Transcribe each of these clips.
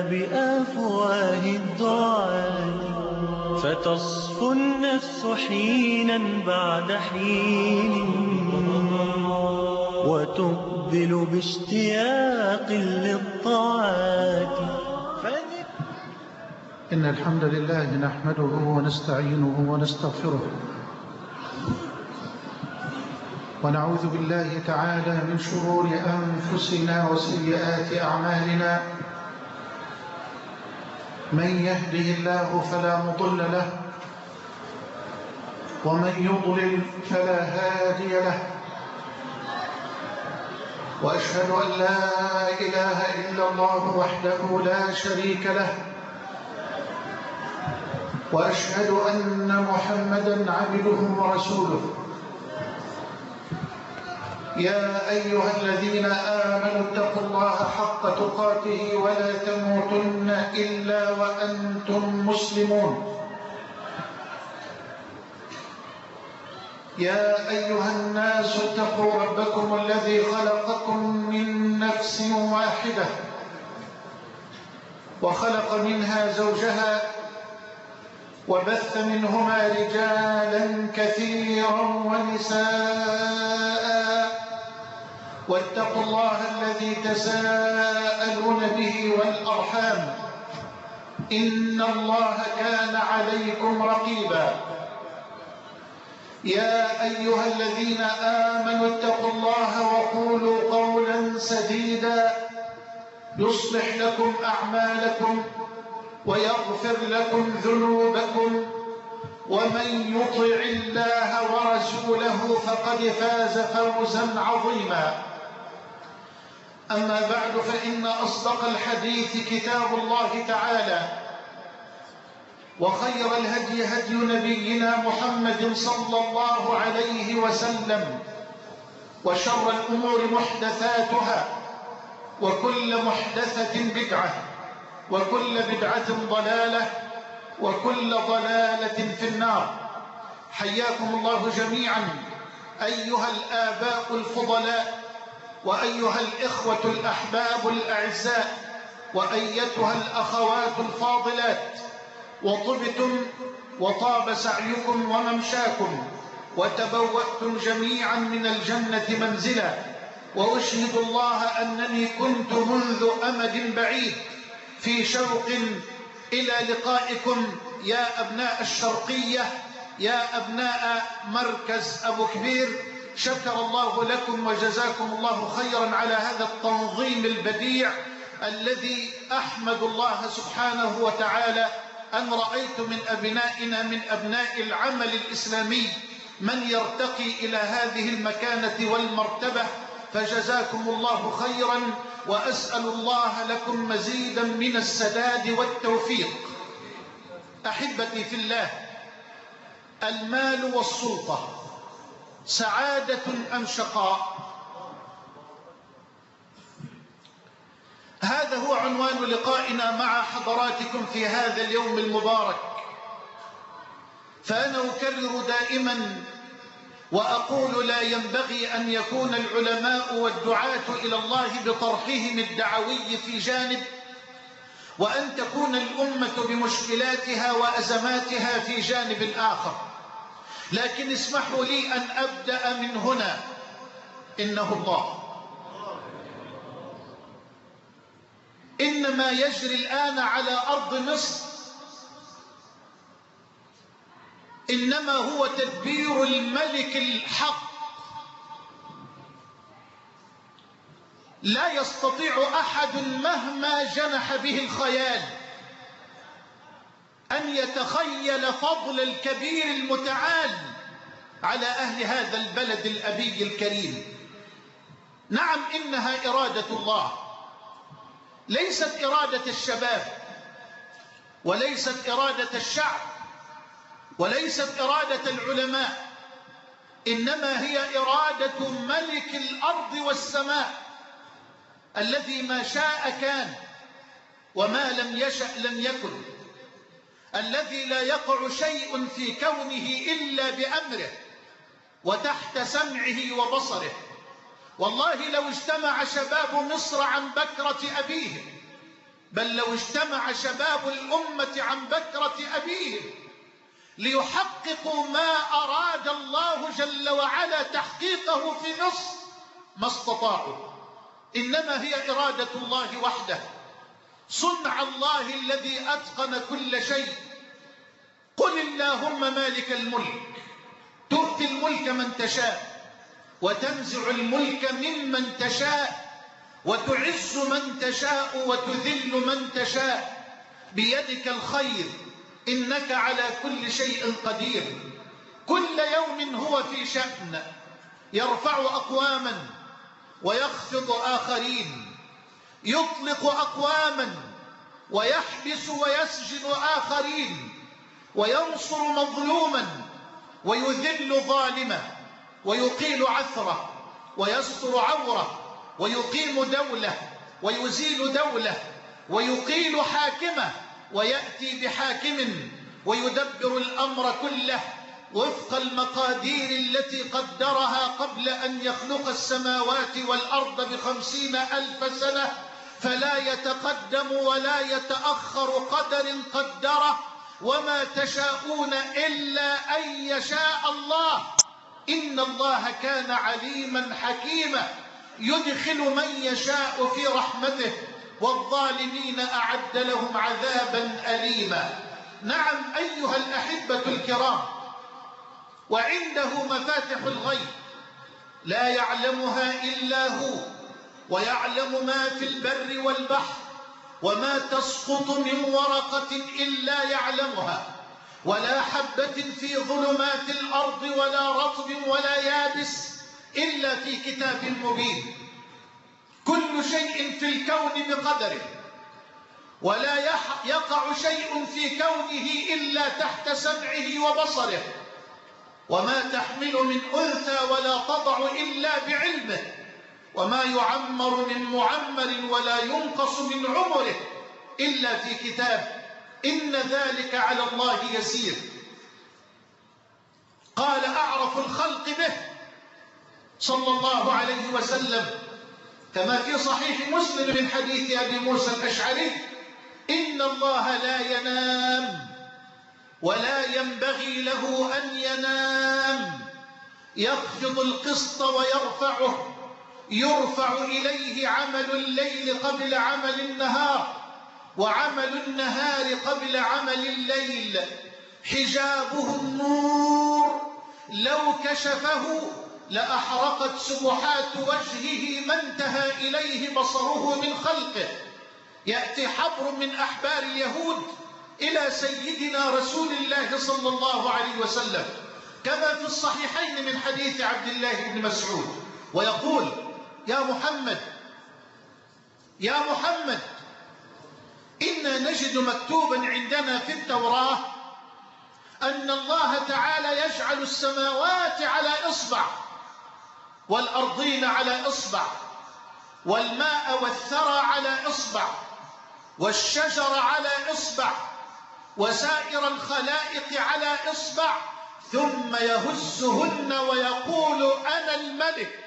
بأفواه الدعاة، فتصفو النفس حينا بعد حين، وتقبل باشتياق للطاعات. إن الحمد لله نحمده ونستعينه ونستغفره، ونعوذ بالله تعالى من شرور أنفسنا وسيئات أعمالنا. من يهده الله فلا مضل له، ومن يضلل فلا هادي له، وأشهد أن لا إله إلا الله وحده لا شريك له، وأشهد أن محمدًا عبده ورسوله. يا أيها الذين آمنوا اتقوا الله حق تقاته ولا تموتن إلا وأنتم مسلمون. يا أيها الناس اتقوا ربكم الذي خلقكم من نفس واحدة، وخلق منها زوجها، وبث منهما رجالا كثيرا ونساء، واتقوا الله الذي تساءلون به والأرحام، إن الله كان عليكم رقيبا. يا أيها الذين آمنوا اتقوا الله وقولوا قولا سديدا يصلح لكم أعمالكم ويغفر لكم ذنوبكم، ومن يطع الله ورسوله فقد فاز فوزا عظيما. أما بعد، فإن أصدق الحديث كتاب الله تعالى، وخير الهدي هدي نبينا محمد صلى الله عليه وسلم، وشر الأمور محدثاتها، وكل محدثة بدعة، وكل بدعة ضلالة، وكل ضلالة في النار. حياكم الله جميعا أيها الآباء الفضلاء، وأيها الإخوة الأحباب الأعزاء، وأيتها الأخوات الفاضلات. وطبتم وطاب سعيكم وممشاكم، وتبوأتم جميعا من الجنة منزلا. وأشهد الله أنني كنت منذ أمد بعيد في شوق إلى لقائكم يا أبناء الشرقية، يا أبناء مركز أبو كبير. شكر الله لكم وجزاكم الله خيرا على هذا التنظيم البديع الذي أحمد الله سبحانه وتعالى أن رأيت من أبنائنا، من أبناء العمل الإسلامي، من يرتقي إلى هذه المكانة والمرتبة، فجزاكم الله خيرا، وأسأل الله لكم مزيدا من السداد والتوفيق. أحبتي في الله، المال والسلطة سعادة أم شقاء؟ هذا هو عنوان لقائنا مع حضراتكم في هذا اليوم المبارك. فأنا أكرر دائما وأقول: لا ينبغي أن يكون العلماء والدعاة إلى الله بطرحهم الدعوي في جانب، وأن تكون الأمة بمشكلاتها وأزماتها في جانب آخر. لكن اسمحوا لي أن أبدأ من هنا. إنه الله. إن ما يجري الآن على أرض مصر إنما هو تدبير الملك الحق. لا يستطيع أحد مهما جنح به الخيال أن يتخيل فضل الكبير المتعال على أهل هذا البلد الأبي الكريم. نعم، إنها إرادة الله، ليست إرادة الشباب، وليست إرادة الشعب، وليست إرادة العلماء، إنما هي إرادة ملك الأرض والسماء الذي ما شاء كان، وما لم يشأ لم يكن، الذي لا يقع شيء في كونه إلا بأمره وتحت سمعه وبصره. والله لو اجتمع شباب مصر عن بكرة أبيهم بل لو اجتمع شباب الأمة عن بكرة أبيهم ليحققوا ما أراد الله جل وعلا تحقيقه في مصر ما استطاعوا. إنما هي إرادة الله وحده، صنع الله الذي أتقن كل شيء. قل اللهم مالك الملك تؤتي الملك من تشاء وتنزع الملك ممن تشاء وتعز من تشاء وتذل من تشاء بيدك الخير إنك على كل شيء قدير. كل يوم هو في شأن، يرفع أقواما ويخفض آخرين، يطلق أقواما ويحبس ويسجن آخرين، وينصر مظلوما ويذل ظالما، ويقيل عثرة ويستر عورة، ويقيم دولة ويزيل دولة، ويقيل حاكمة ويأتي بحاكم، ويدبر الأمر كله وفق المقادير التي قدرها قبل أن يخلق السماوات والأرض ب50,000 سنة، فلا يتقدم ولا يتأخر قدر قدره. وما تشاءون إلا أن يشاء الله. إن الله كان عليما حكيما يدخل من يشاء في رحمته والظالمين أعد لهم عذابا أليما. نعم أيها الأحبة الكرام، وعنده مفاتح الغيب لا يعلمها إلا هو، ويعلم ما في البر والبحر، وما تسقط من ورقة إلا يعلمها، ولا حبة في ظلمات الأرض ولا رطب ولا يابس إلا في كتاب مبين. كل شيء في الكون بقدره، ولا يقع شيء في كونه إلا تحت سمعه وبصره، وما تحمل من أنثى ولا تضع إلا بعلمه، وما يعمر من معمر ولا ينقص من عمره إلا في كتاب، إن ذلك على الله يسير. قال أعرف الخلق به صلى الله عليه وسلم كما في صحيح مسلم من حديث أبي موسى الأشعري: إن الله لا ينام ولا ينبغي له أن ينام، يخفض القسط ويرفعه، يرفع إليه عمل الليل قبل عمل النهار، وعمل النهار قبل عمل الليل، حجابه النور لو كشفه لأحرقت سبحات وجهه ما انتهى إليه بصره من خلقه. يأتي حبر من أحبار اليهود إلى سيدنا رسول الله صلى الله عليه وسلم كما في الصحيحين من حديث عبد الله بن مسعود، ويقول: يا محمد إنا نجد مكتوبا عندنا في التوراة أن الله تعالى يجعل السماوات على إصبع، والأرضين على إصبع، والماء والثرى على إصبع، والشجر على إصبع، وسائر الخلائق على إصبع، ثم يهزهن ويقول: أنا الملك.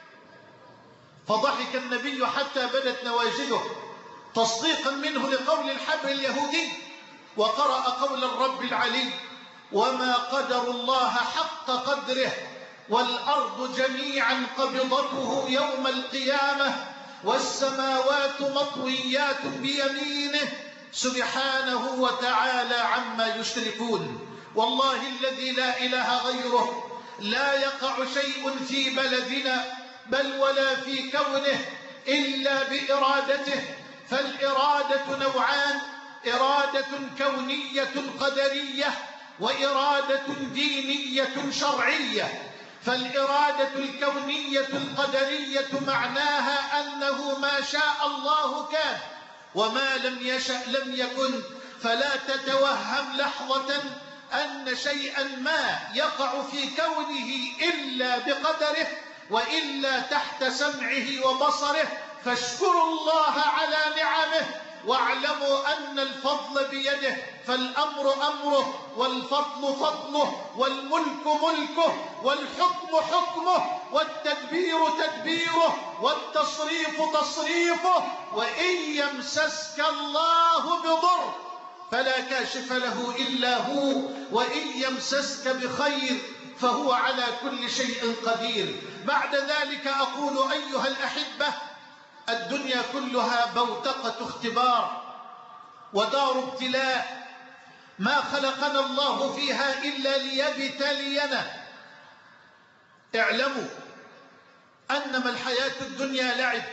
فضحك النبي حتى بدت نواجذه تصديقا منه لقول الحبر اليهودي، وقرأ قول الرب العلي: وما قدر الله حق قدره والأرض جميعا قبضته يوم القيامة والسماوات مطويات بيمينه سبحانه وتعالى عما يشركون. والله الذي لا إله غيره لا يقع شيء في بلدنا بل ولا في كونه إلا بإرادته، فالإرادة نوعان: إرادة كونية قدرية وإرادة دينية شرعية. فالإرادة الكونية القدرية معناها أنه ما شاء الله كان، وما لم يشأ لم يكن. فلا تتوهم لحظة أن شيئا ما يقع في كونه إلا بقدره وإلا تحت سمعه وبصره. فاشكروا الله على نعمه واعلموا أن الفضل بيده، فالأمر أمره، والفضل فضله، والملك ملكه، والحكم حكمه، والتدبير تدبيره، والتصريف تصريفه. وإن يمسسك الله بضر فلا كاشف له إلا هو، وإن يمسسك بخير فهو على كل شيء قدير. بعد ذلك أقول أيها الأحبة، الدنيا كلها بوتقة اختبار ودار ابتلاء، ما خلقنا الله فيها إلا ليبتلينا. اعلموا أنما الحياة الدنيا لعب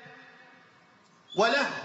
ولهو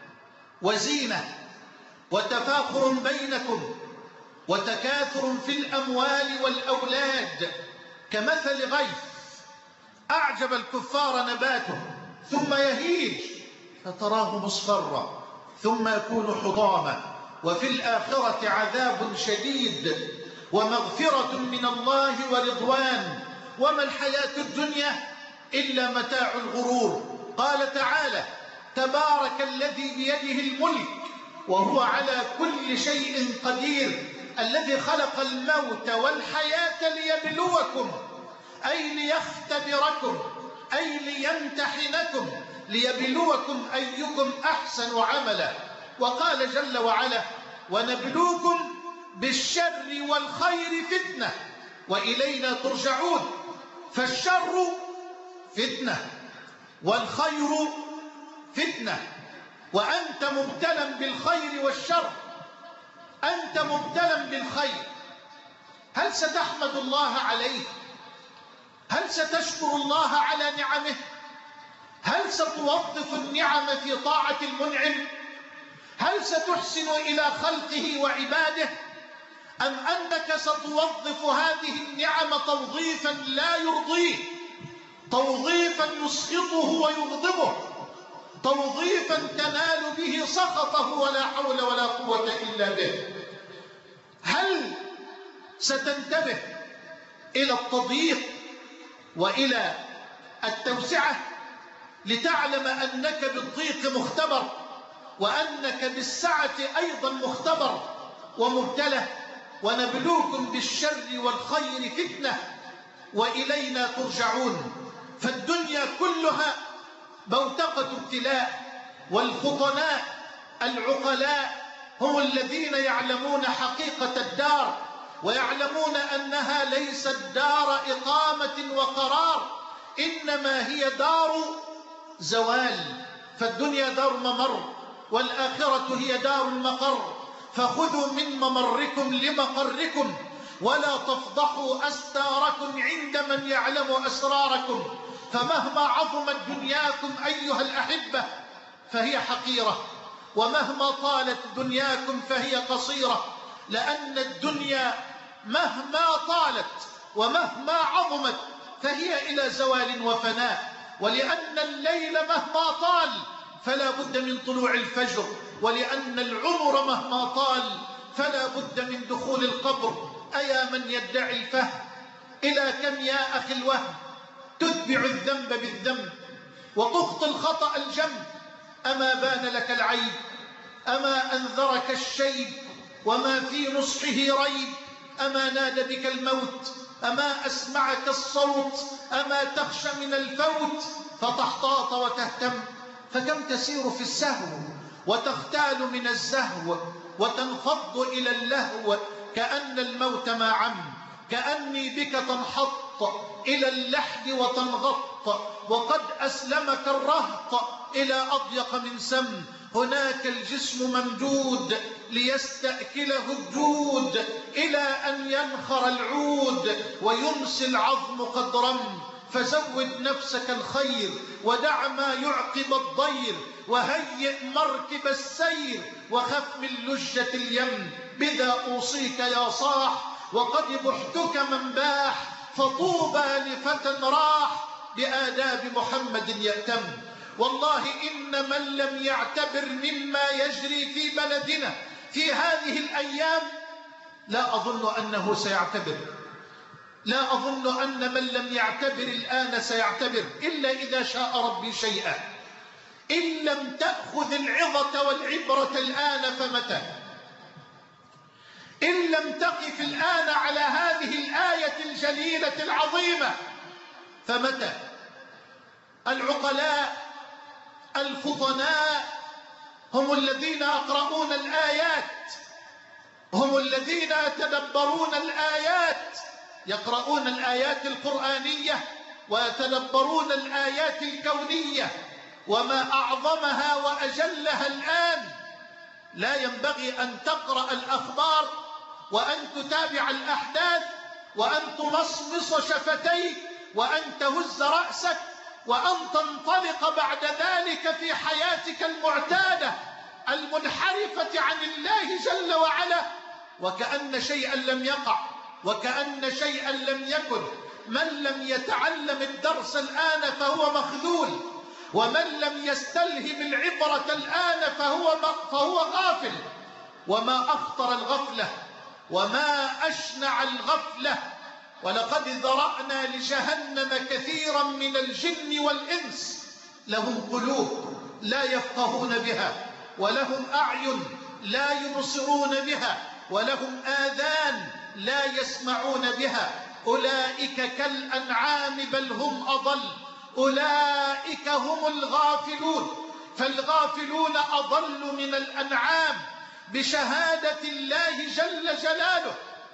وزينة وتفاخر بينكم وتكاثر في الأموال والأولاد، كمثل غيث أعجب الكفار نباته ثم يهيج فتراه مصفرا ثم يكون حطاما، وفي الآخرة عذاب شديد ومغفرة من الله ورضوان. وما الحياة الدنيا إلا متاع الغرور. قال تعالى: تبارك الذي بيده الملك وهو على كل شيء قدير، الذي خلق الموت والحياة ليبلوكم، أي ليختبركم، أي ليمتحنكم، ليبلوكم أيكم أحسن عملا. وقال جل وعلا: ونبلوكم بالشر والخير فتنة وإلينا ترجعون. فالشر فتنة والخير فتنة، وأنت مبتلى بالخير والشر. أنت مبتلى بالخير، هل ستحمد الله عليه؟ هل ستشكر الله على نعمه؟ هل ستوظف النعم في طاعة المنعم؟ هل ستحسن إلى خلقه وعباده؟ أم أنك ستوظف هذه النعم توظيفا لا يرضيه، توظيفا يسخطه ويغضبه، توظيفا تنال به سخطه ولا حول ولا قوة إلا به؟ هل ستنتبه إلى التضييق وإلى التوسعة لتعلم أنك بالضيق مختبر، وأنك بالسعة أيضا مختبر ومبتلى؟ ونبلوكم بالشر والخير فتنة وإلينا ترجعون. فالدنيا كلها بوتقة ابتلاء، والفطناء العقلاء هم الذين يعلمون حقيقة الدار، ويعلمون أنها ليست دار إقامة وقرار، إنما هي دار زوال. فالدنيا دار ممر، والآخرة هي دار المقر. فخذوا من ممركم لمقركم، ولا تفضحوا أستاركم عند من يعلم أسراركم. فمهما عظمت دنياكم أيها الأحبة فهي حقيرة، ومهما طالت دنياكم فهي قصيرة، لأن الدنيا مهما طالت ومهما عظمت فهي إلى زوال وفناء. ولأن الليل مهما طال فلا بد من طلوع الفجر، ولأن العمر مهما طال فلا بد من دخول القبر. أيا من يدعي الفهم، إلى كم يا أخي الوهم تتبع الذنب بالذنب وتخطي الخطأ الجم؟ أما بان لك العيب؟ أما أنذرك الشيب وما في نصحه ريب؟ أما نادى بك الموت؟ أما أسمعك الصوت؟ أما تخشى من الفوت فتحتاط وتهتم؟ فكم تسير في السهو وتختال من الزهو وتنفض إلى اللهو، كأن الموت ما عم، كأني بك تنحط إلى اللحد وتنغط، وقد أسلمك الرهط إلى أضيق من سم. هناك الجسم ممدود ليستأكله الجود، إلى أن ينخر العود ويمسي العظم قد رم. فزود نفسك الخير ودع ما يعقب الضير، وهيئ مركب السير وخف من لجة اليم. بذا أوصيك يا صاح وقد بحتك من باح، فطوبى لفتى راح بآداب محمد يأتم. والله إن من لم يعتبر مما يجري في بلدنا في هذه الأيام لا أظن أنه سيعتبر، لا أظن أن من لم يعتبر الآن سيعتبر، إلا إذا شاء ربي شيئا. إن لم تأخذ العظة والعبرة الآن فمتى؟ إن لم تقف الآن على هذه الآية الجليلة العظيمة فمتى؟ العقلاء الفطناء هم الذين يقرؤون الآيات، هم الذين يتدبرون الآيات، يقرؤون الآيات القرآنية ويتدبرون الآيات الكونية. وما أعظمها وأجلها الآن، لا ينبغي أن تقرأ الأخبار وأن تتابع الأحداث وأن تمصمص شفتيك وأن تهز رأسك وأن تنطلق بعد ذلك في حياتك المعتادة المنحرفة عن الله جل وعلا وكأن شيئا لم يقع وكأن شيئا لم يكن. من لم يتعلم الدرس الآن فهو مخذول، ومن لم يستلهم العبرة الآن فهو غافل. وما أخطر الغفلة وما أشنع الغفلة. ولقد ذرأنا لجهنم كثيرا من الجن والإنس لهم قلوب لا يفقهون بها، ولهم أعين لا يبصرون بها، ولهم آذان لا يسمعون بها. أولئك كالأنعام بل هم أضل، أولئك هم الغافلون. فالغافلون أضل من الأنعام بشهادة الله جل جلاله.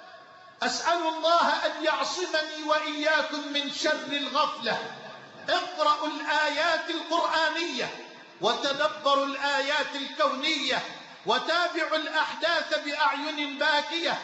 أسأل الله أن يعصمني وإياكم من شر الغفلة. اقرأوا الآيات القرآنية وتدبروا الآيات الكونية وتابعوا الأحداث بأعين باكية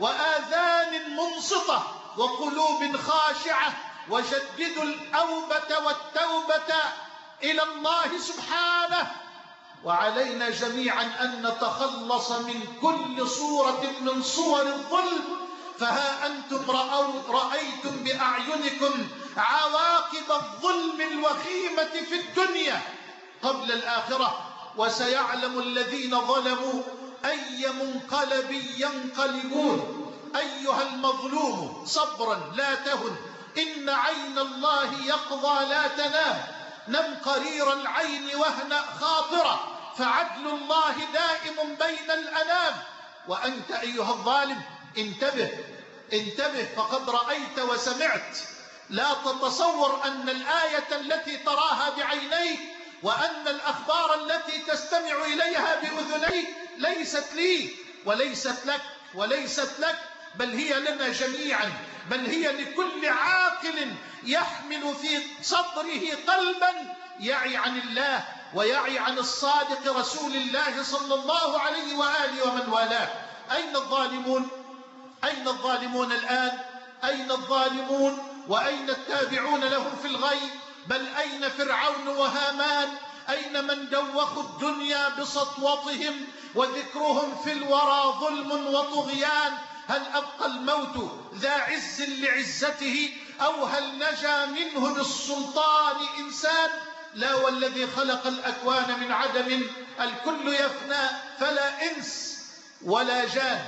وآذان منصتة وقلوب خاشعة، وجددوا الأوبة والتوبة إلى الله سبحانه. وعلينا جميعا أن نتخلص من كل صورة من صور الظلم. فها أنتم رأيتم بأعينكم عواقب الظلم الوخيمة في الدنيا قبل الآخرة، وسيعلم الذين ظلموا أي منقلب ينقلبون. أيها المظلوم صبرا لا تهن، إن عين الله يقضى لا تنام. نم قرير العين واهنأ خاطرة، فعدل الله دائم بين الأنام. وأنت أيها الظالم انتبه انتبه، فقد رأيت وسمعت. لا تتصور أن الآية التي تراها بعينيك وأن الأخبار التي تستمع إليها بأذنيك ليست لي وليست لك وليست لك، بل هي لنا جميعا، بل هي لكل عاقل يحمل في صدره قلبا يعي عن الله ويعي عن الصادق رسول الله صلى الله عليه وآله ومن والاه. أين الظالمون؟ أين الظالمون الآن؟ أين الظالمون وأين التابعون لهم في الغيب؟ بل أين فرعون وهامان؟ أين من دوخوا الدنيا بسطوتهم وذكرهم في الورى ظلم وطغيان؟ هل أبقى الموت ذا عز لعزته، أو هل نجا منه بالسلطان إنسان؟ لا، والذي خلق الأكوان من عدم الكل يفنى، فلا إنس ولا جان،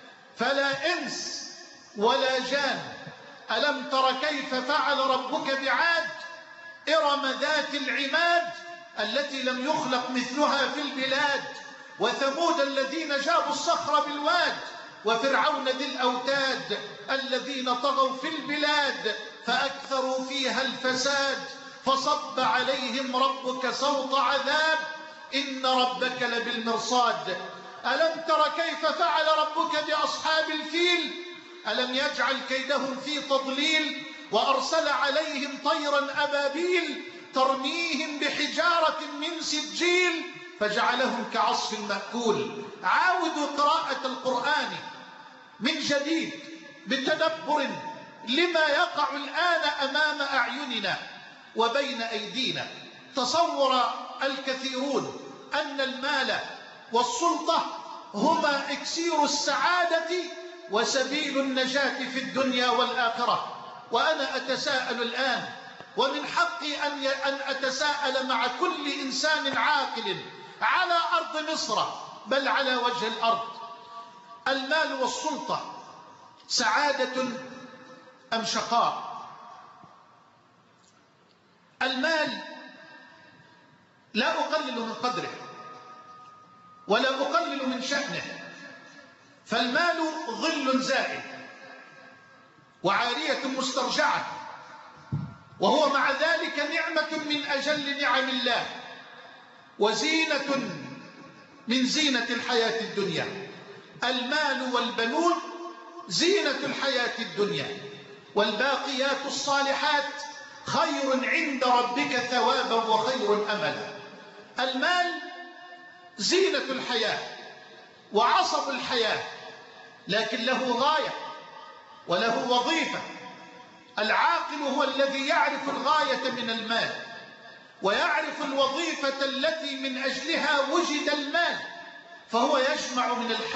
فلا إنس ولا جان. ألم تر كيف فعل ربك بعاد إرم ذات العماد التي لم يخلق مثلها في البلاد، وثمود الذين جابوا الصخر بالواد، وفرعون ذي الأوتاد الذين طغوا في البلاد فأكثروا فيها الفساد، فصب عليهم ربك سوط عذاب إن ربك لبالمرصاد. ألم تر كيف فعل ربك بأصحاب الفيل؟ ألم يجعل كيدهم في تضليل، وأرسل عليهم طيرا أبابيل ترميهم بحجارة من سجيل فجعلهم كعصف مأكول. عاودوا قراءة القرآن من جديد بتدبر لما يقع الآن أمام أعيننا وبين أيدينا. تصور الكثيرون أن المال والسلطة هما إكسير السعادة وسبيل النجاة في الدنيا والآخرة. وأنا أتساءل الآن، ومن حقي أن أتساءل مع كل إنسان عاقل على أرض مصر بل على وجه الأرض: المال والسلطة سعادة أم شقاء؟ المال لا أقلل من قدره ولا أقلل من شأنه، فالمال ظل زائل وعارية مسترجعة، وهو مع ذلك نعمة من أجل نعم الله وزينة من زينة الحياة الدنيا. المال والبنون زينة الحياة الدنيا، والباقيات الصالحات خير عند ربك ثوابا وخير أملا. المال زينة الحياة وعصب الحياة، لكن له غاية وله وظيفة. العاقل هو الذي يعرف الغاية من المال ويعرف الوظيفة التي من أجلها وجد المال، فهو يجمع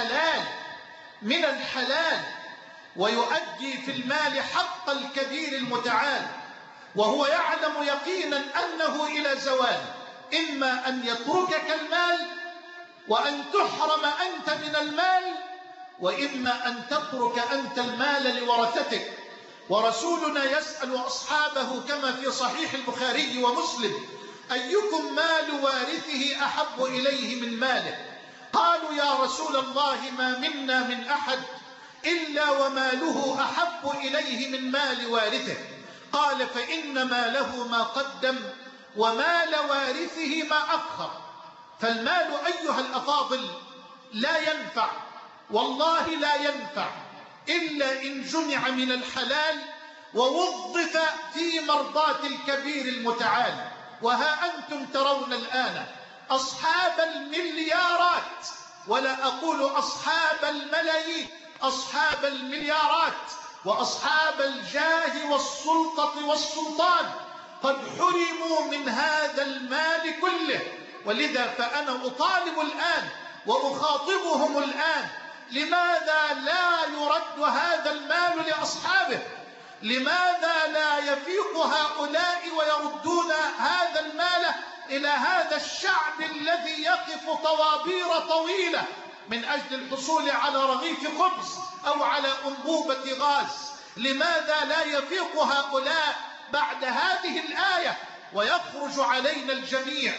من الحلال ويؤدي في المال حق الكبير المتعال، وهو يعلم يقينا أنه إلى زوال، إما أن يتركك المال وأن تحرم أنت من المال، وإما أن تترك أنت المال لورثتك. ورسولنا يسأل أصحابه كما في صحيح البخاري ومسلم: أيكم مال وارثه أحب إليه من ماله؟ قالوا: يا رسول الله ما منا من أحد إلا وماله أحب إليه من مال وارثه. قال: فإن ماله ما قدم ومال وارثه ما أخر. فالمال أيها الأفاضل لا ينفع، والله لا ينفع إلا إن جمع من الحلال ووظف في مرضاة الكبير المتعال. وها أنتم ترون الآن أصحاب المليارات، ولا أقول أصحاب الملايين، أصحاب المليارات وأصحاب الجاه والسلطة والسلطان قد حرموا من هذا المال كله. ولذا فأنا أطالب الآن وأخاطبهم الآن: لماذا لا يرد هذا المال لأصحابه؟ لماذا لا يفيق هؤلاء ويردون هذا المال إلى هذا الشعب الذي يقف طوابير طويلة من أجل الحصول على رغيف خبز أو على أنبوبة غاز؟ لماذا لا يفيق هؤلاء بعد هذه الآية ويخرج علينا الجميع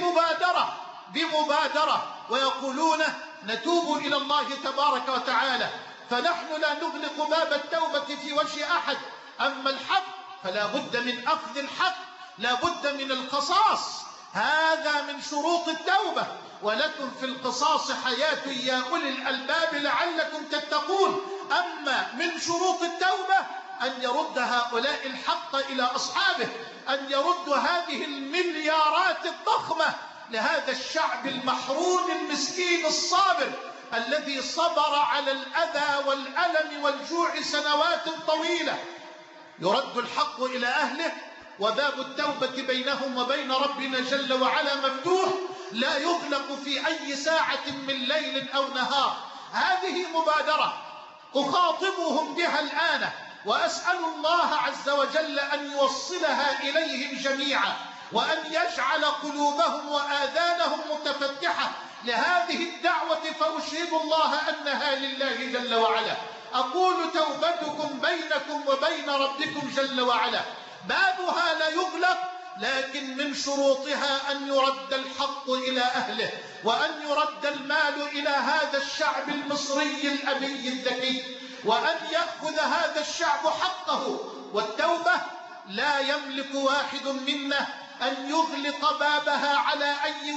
بمبادرة ويقولون: نتوب إلى الله تبارك وتعالى، فنحن لا نغلق باب التوبة في وجه أحد. أما الحق فلا بد من أخذ الحق، لا بد من القصاص، هذا من شروط التوبة. ولكم في القصاص حياة يا أولي الألباب لعلكم تتقون. أما من شروط التوبة أن يرد هؤلاء الحق إلى أصحابه، أن يرد هذه المليارات الضخمة لهذا الشعب المحروم المسكين الصابر الذي صبر على الأذى والألم والجوع سنوات طويلة. يرد الحق إلى أهله، وباب التوبة بينهم وبين ربنا جل وعلا مفتوح، لا يغلق في أي ساعة من ليل أو نهار. هذه مبادرة أخاطبهم بها الآن، وأسأل الله عز وجل أن يوصلها إليهم جميعا، وأن يجعل قلوبهم وآذانهم متفتحة لهذه الدعوة، فأشهد الله أنها لله جل وعلا. أقول: توبتكم بينكم وبين ربكم جل وعلا، بابها لا يغلق، لكن من شروطها أن يرد الحق إلى أهله، وأن يرد المال إلى هذا الشعب المصري الأبي الذكي، وأن يأخذ هذا الشعب حقه. والتوبة لا يملك واحد منا أن يغلق بابها على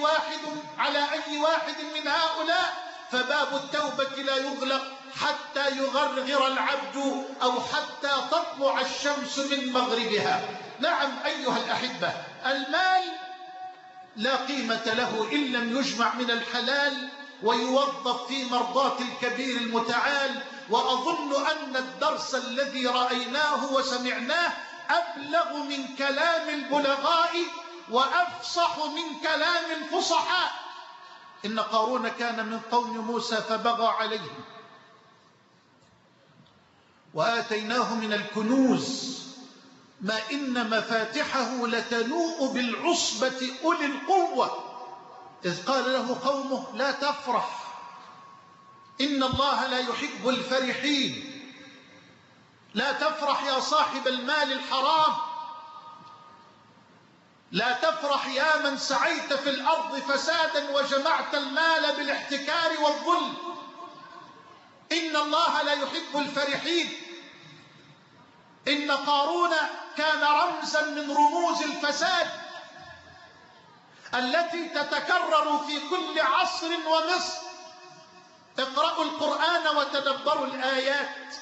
أي واحد من هؤلاء، فباب التوبة لا يغلق حتى يغرغر العبد أو حتى تطلع الشمس من مغربها. نعم أيها الأحبة، المال لا قيمة له إن لم يجمع من الحلال ويوظف في مرضاة الكبير المتعال. وأظن أن الدرس الذي رأيناه وسمعناه أبلغ من كلام البلغاء وأفصح من كلام الفصحاء. إن قارون كان من قوم موسى فبغى عليهم، وآتيناه من الكنوز ما إن مفاتحه لتنوء بالعصبة أولي القوة، إذ قال له قومه: لا تفرح، إن الله لا يحب الفرحين. لا تفرح يا صاحب المال الحرام، لا تفرح يا من سعيت في الأرض فسادا وجمعت المال بالاحتكار والظلم. إن الله لا يحب الفرحين. إن قارون كان رمزا من رموز الفساد التي تتكرر في كل عصر ومصر. اقرأوا القرآن وتدبروا الآيات.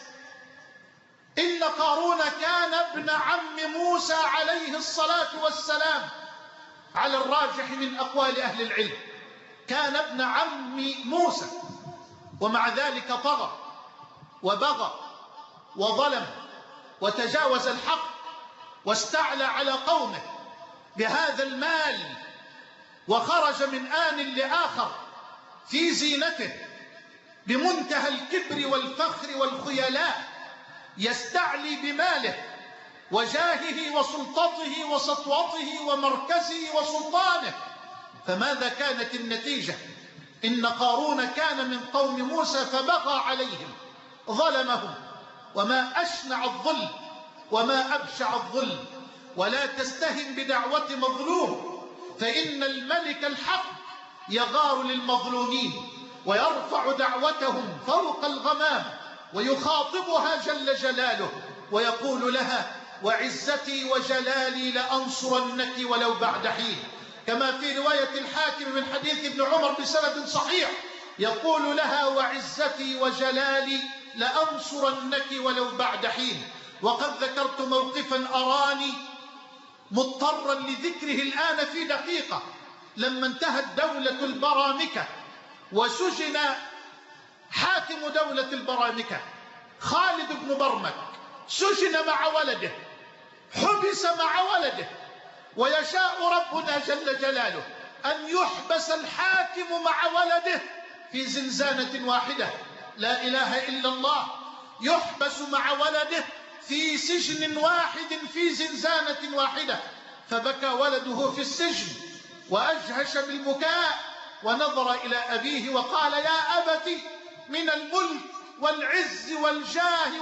إن قارون كان ابن عم موسى عليه الصلاة والسلام، على الراجح من أقوال أهل العلم كان ابن عم موسى، ومع ذلك طغى وبغى وظلم وتجاوز الحق واستعلى على قومه بهذا المال، وخرج من آن لآخر في زينته بمنتهى الكبر والفخر والخيلاء، يستعلي بماله وجاهه وسلطته وسطوته ومركزه وسلطانه. فماذا كانت النتيجة؟ إن قارون كان من قوم موسى فبغى عليهم، ظلمهم. وما أشنع الظلم وما أبشع الظلم. ولا تستهن بدعوة مظلوم، فإن الملك الحق يغار للمظلومين ويرفع دعوتهم فوق الغمام ويخاطبها جل جلاله ويقول لها: وعزتي وجلالي لأنصرنك ولو بعد حين. كما في رواية الحاكم من حديث ابن عمر بسند صحيح، يقول لها: وعزتي وجلالي لأنصرنك ولو بعد حين. وقد ذكرت موقفا أراني مضطرا لذكره الآن في دقيقة. لما انتهت دولة البرامكة وسجن حاكم دولة البرامكة خالد بن برمك، سجن مع ولده، حبس مع ولده، ويشاء ربنا جل جلاله أن يحبس الحاكم مع ولده في زنزانة واحدة. لا إله إلا الله. يحبس مع ولده في سجن واحد في زنزانة واحدة. فبكى ولده في السجن وأجهش بالبكاء ونظر إلى أبيه وقال: يا أبت، من الملك والعز والجاه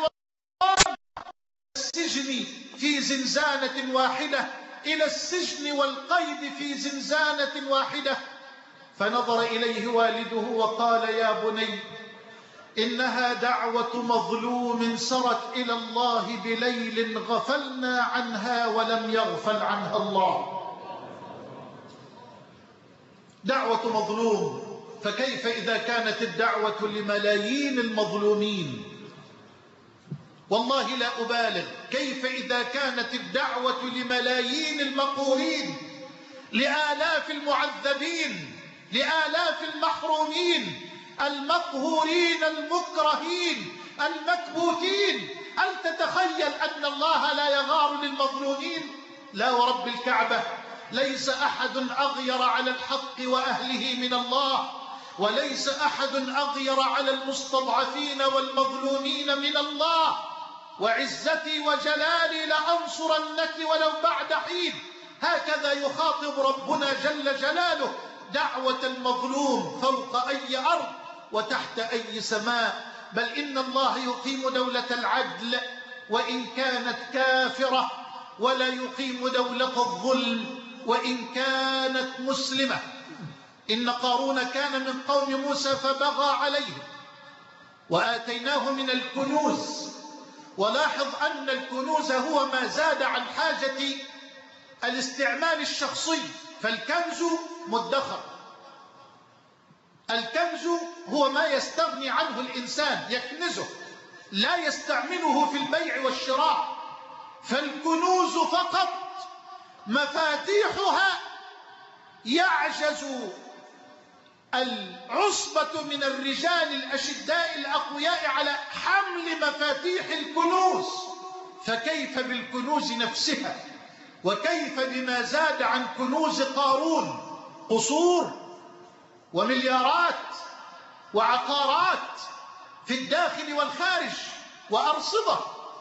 السجن في زنزانة واحدة إلى السجن والقيد في زنزانة واحدة. فنظر إليه والده وقال: يا بني، إنها دعوة مظلوم سرت إلى الله بليل غفلنا عنها ولم يغفل عنها الله. دعوة مظلوم، فكيف إذا كانت الدعوة لملايين المظلومين؟ والله لا أبالغ، كيف إذا كانت الدعوة لملايين المقهورين، لآلاف المعذبين، لآلاف المحرومين، المقهورين المكرهين المكبوتين؟ هل تتخيل أن الله لا يغار للمظلومين؟ لا ورب الكعبة، ليس أحد أغير على الحق وأهله من الله، وليس أحد أغير على المستضعفين والمظلومين من الله. وعزتي وجلالي لأنصرنك ولو بعد حين. هكذا يخاطب ربنا جل جلاله دعوة المظلوم فوق أي أرض وتحت أي سماء. بل إن الله يقيم دولة العدل وإن كانت كافرة، ولا يقيم دولة الظلم وإن كانت مسلمة. إن قارون كان من قوم موسى فبغى عليهم وآتيناه من الكنوز. ولاحظ أن الكنوز هو ما زاد عن حاجة الاستعمال الشخصي، فالكنز مدخر. الكنز هو ما يستغني عنه الإنسان، يكنزه، لا يستعمله في البيع والشراء. فالكنوز فقط مفاتيحها يعجز العصبة من الرجال الأشداء الأقوياء على حمل مفاتيح الكنوز، فكيف بالكنوز نفسها؟ وكيف بما زاد عن كنوز قارون؟ قصور ومليارات وعقارات في الداخل والخارج وأرصدة.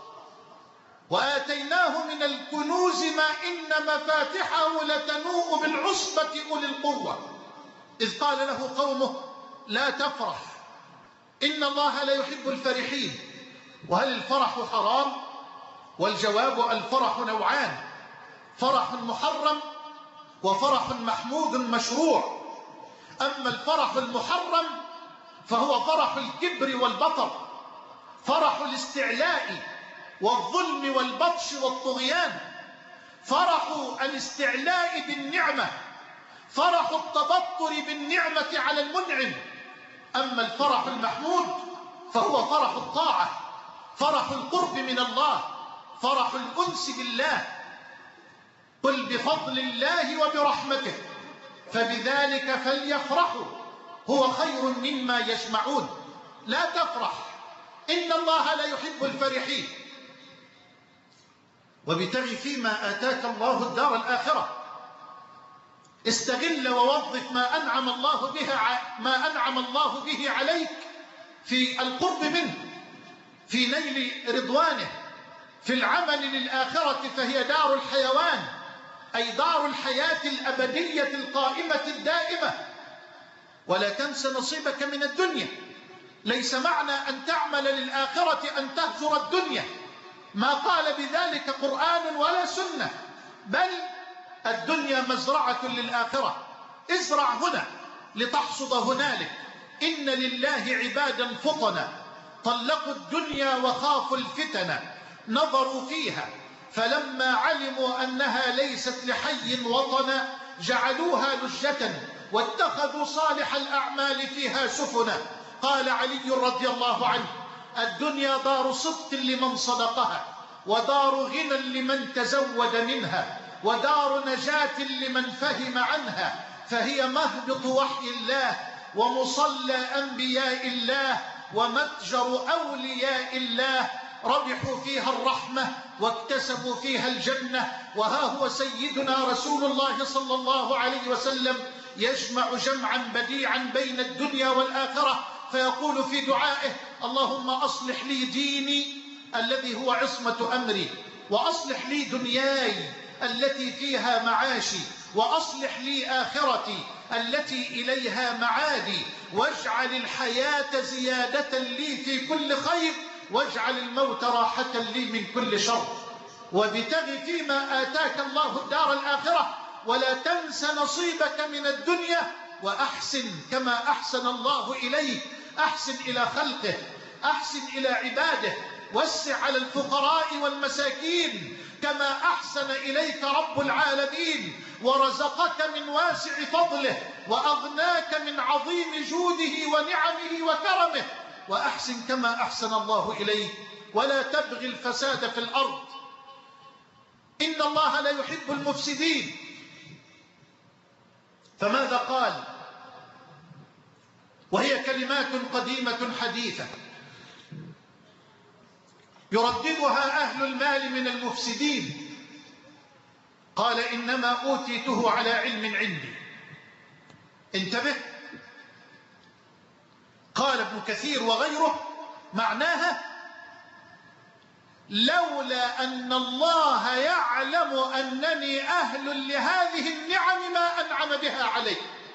وآتيناه من الكنوز ما إن مفاتحه لتنوء بالعصبة أولي القوة. إذ قال له قومه: لا تفرح، إن الله لا يحب الفرحين. وهل الفرح حرام؟ والجواب: الفرح نوعان: فرح محرم وفرح محمود مشروع. أما الفرح المحرم فهو فرح الكبر والبطر، فرح الاستعلاء والظلم والبطش والطغيان، فرح الاستعلاء بالنعمة، فرح التبطر بالنعمة على المنعم. أما الفرح المحمود فهو فرح الطاعة، فرح القرب من الله، فرح الأنس بالله. قل بفضل الله وبرحمته فبذلك فليفرحوا هو خير مما يجمعون. لا تفرح، إن الله لا يحب الفرحين. وابتغ فيما آتاك الله الدار الآخرة، استغل ووظف ما أنعم الله به عليك في القرب منه، في نيل رضوانه، في العمل للآخرة، فهي دار الحيوان، أي دار الحياة الأبدية القائمة الدائمة. ولا تنس نصيبك من الدنيا. ليس معنى أن تعمل للآخرة أن تهجر الدنيا، ما قال بذلك قرآن ولا سنة، بل الدنيا مزرعة للآخرة. ازرع هنا لتحصد هنالك. إن لله عبادا فطنا طلقوا الدنيا وخافوا الفتن، نظروا فيها فلما علموا أنها ليست لحي وطنا جعلوها لجة واتخذوا صالح الأعمال فيها سفنا. قال علي رضي الله عنه: الدنيا دار صدق لمن صدقها، ودار غنى لمن تزود منها، ودار نجاة لمن فهم عنها، فهي مهبط وحي الله ومصلى أنبياء الله ومتجر أولياء الله. ربحوا فيها الرحمة واكتسبوا فيها الجنة. وها هو سيدنا رسول الله صلى الله عليه وسلم يجمع جمعا بديعا بين الدنيا والآخرة، فيقول في دعائه: اللهم أصلح لي ديني الذي هو عصمة أمري، وأصلح لي دنياي التي فيها معاشي، وأصلح لي آخرتي التي إليها معادي، واجعل الحياة زيادة لي في كل خير، واجعل الموت راحة لي من كل شر. وابتغ فيما آتاك الله الدار الآخرة ولا تنس نصيبك من الدنيا، وأحسن كما أحسن الله إليك. أحسن إلى خلقه، أحسن إلى عباده، وسع على الفقراء والمساكين كما أحسن إليك رب العالمين، ورزقك من واسع فضله، وأغناك من عظيم جوده ونعمه وكرمه. وأحسن كما أحسن الله إليك، ولا تبغي الفساد في الأرض، إن الله لا يحب المفسدين. فماذا قال؟ وهي كلمات قديمة حديثة يرددها أهل المال من المفسدين. قال: إنما أوتيته على علم عندي. انتبه. قال ابن كثير وغيره معناها: لولا أن الله يعلم أنني أهل لهذه النعم ما أنعم بها علي.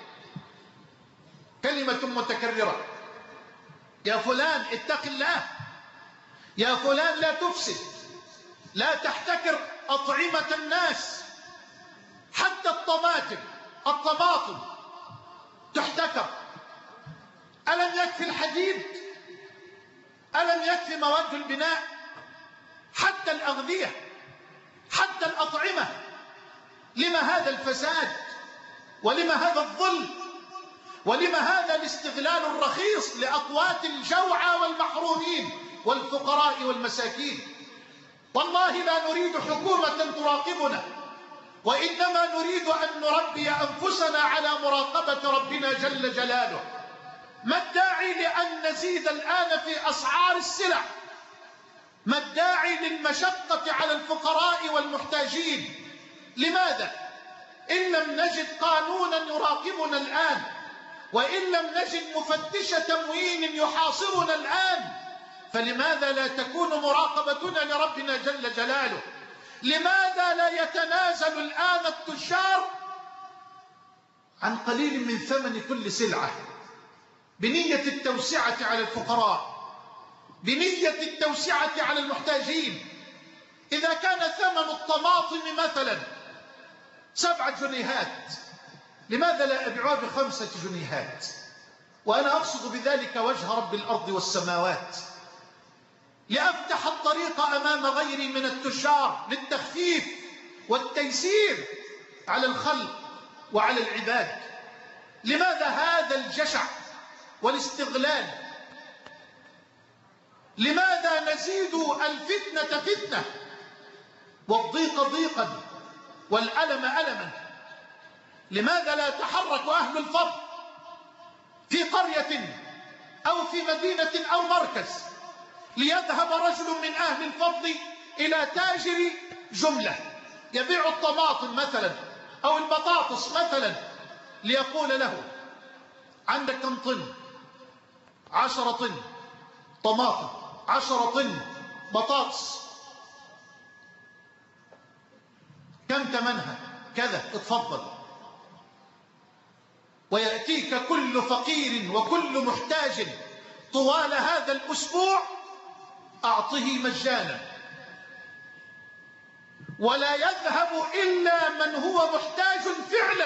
كلمة متكررة: يا فلان اتق الله، يا فلان لا تفسد، لا تحتكر أطعمة الناس، حتى الطماطم تحتكر. ألم يكفي الحديد؟ ألم يكفي مواد البناء؟ حتى الأغذية، حتى الأطعمة. لما هذا الفساد؟ ولما هذا الظلم؟ ولما هذا الاستغلال الرخيص لأقوات الجوعى والمحرومين والفقراء والمساكين؟ والله لا نريد حكومة تراقبنا، وإنما نريد أن نربي أنفسنا على مراقبة ربنا جل جلاله. ما الداعي لأن نزيد الآن في أسعار السلع؟ ما الداعي للمشقة على الفقراء والمحتاجين؟ لماذا؟ إن لم نجد قانونا يراقبنا الآن، وإن لم نجد مفتش تموين يحاصرنا الآن، فلماذا لا تكون مراقبتنا لربنا جل جلاله؟ لماذا لا يتنازل الآن التجار عن قليل من ثمن كل سلعة بنية التوسعة على الفقراء، بنية التوسعة على المحتاجين؟ إذا كان ثمن الطماطم مثلا 7 جنيهات، لماذا لا أبيعها ب5 جنيهات؟ وأنا أقصد بذلك وجه رب الأرض والسماوات، لأفتح الطريق أمام غيري من التجار للتخفيف والتيسير على الخلق وعلى العباد. لماذا هذا الجشع والاستغلال؟ لماذا نزيد الفتنة فتنة والضيق ضيقا والألم ألما؟ لماذا لا يتحرك أهل الفضل في قرية أو في مدينة أو مركز ليذهب رجل من أهل الفضل إلى تاجر جملة يبيع الطماطم مثلا أو البطاطس مثلا، ليقول له: عندك كم طن؟ 10 طن طماطم، 10 طن بطاطس، كم ثمنها؟ كذا، اتفضل. ويأتيك كل فقير وكل محتاج طوال هذا الأسبوع أعطه مجانا، ولا يذهب إلا من هو محتاج فعلا.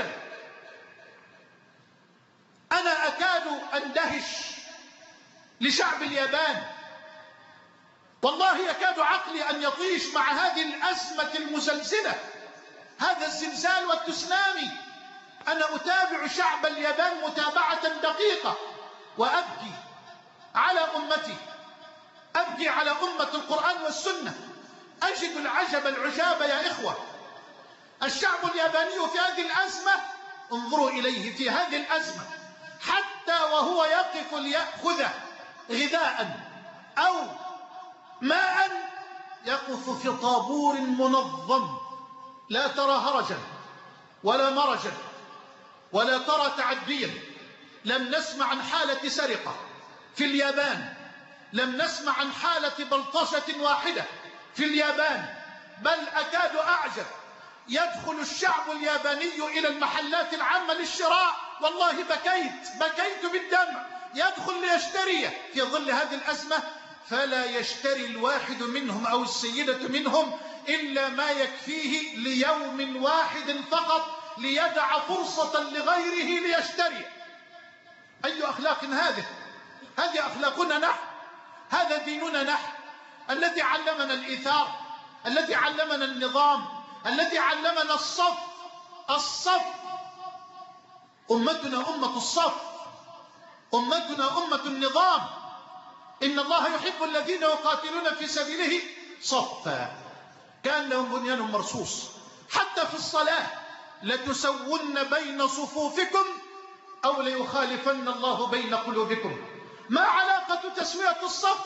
أنا أكاد أندهش لشعب اليابان، والله يكاد عقلي أن يطيش مع هذه الأزمة المزلزلة، هذا الزلزال والتسونامي. أنا أتابع شعب اليابان متابعة دقيقة، وأبكي على أمتي، أبكي على أمة القرآن والسنة. أجد العجب العجاب يا إخوة. الشعب الياباني في هذه الأزمة، انظروا إليه في هذه الأزمة، حتى وهو يقف ليأخذ غذاء أو ماء يقف في طابور منظم، لا ترى هرجا ولا مرجا ولا ترى تعديا. لم نسمع عن حالة سرقة في اليابان، لم نسمع عن حالة بلطجة واحدة في اليابان، بل أكاد أعجب. يدخل الشعب الياباني إلى المحلات العامة للشراء، والله بكيت بالدمع. يدخل ليشتري في ظل هذه الأزمة، فلا يشتري الواحد منهم أو السيدة منهم إلا ما يكفيه ليوم واحد فقط، ليدع فرصة لغيره ليشتري. أي أخلاق هذه؟ هذه أخلاقنا نحن، هذا ديننا نحن، الذي علمنا الإيثار، الذي علمنا النظام، الذي علمنا الصف. أمتنا أمة الصف، أمتنا أمة النظام. إن الله يحب الذين يقاتلون في سبيله صفا كان لهم بنيان مرصوص. حتى في الصلاة: لتسون بين صفوفكم أو ليخالفن الله بين قلوبكم. ما علاقة تسوية الصف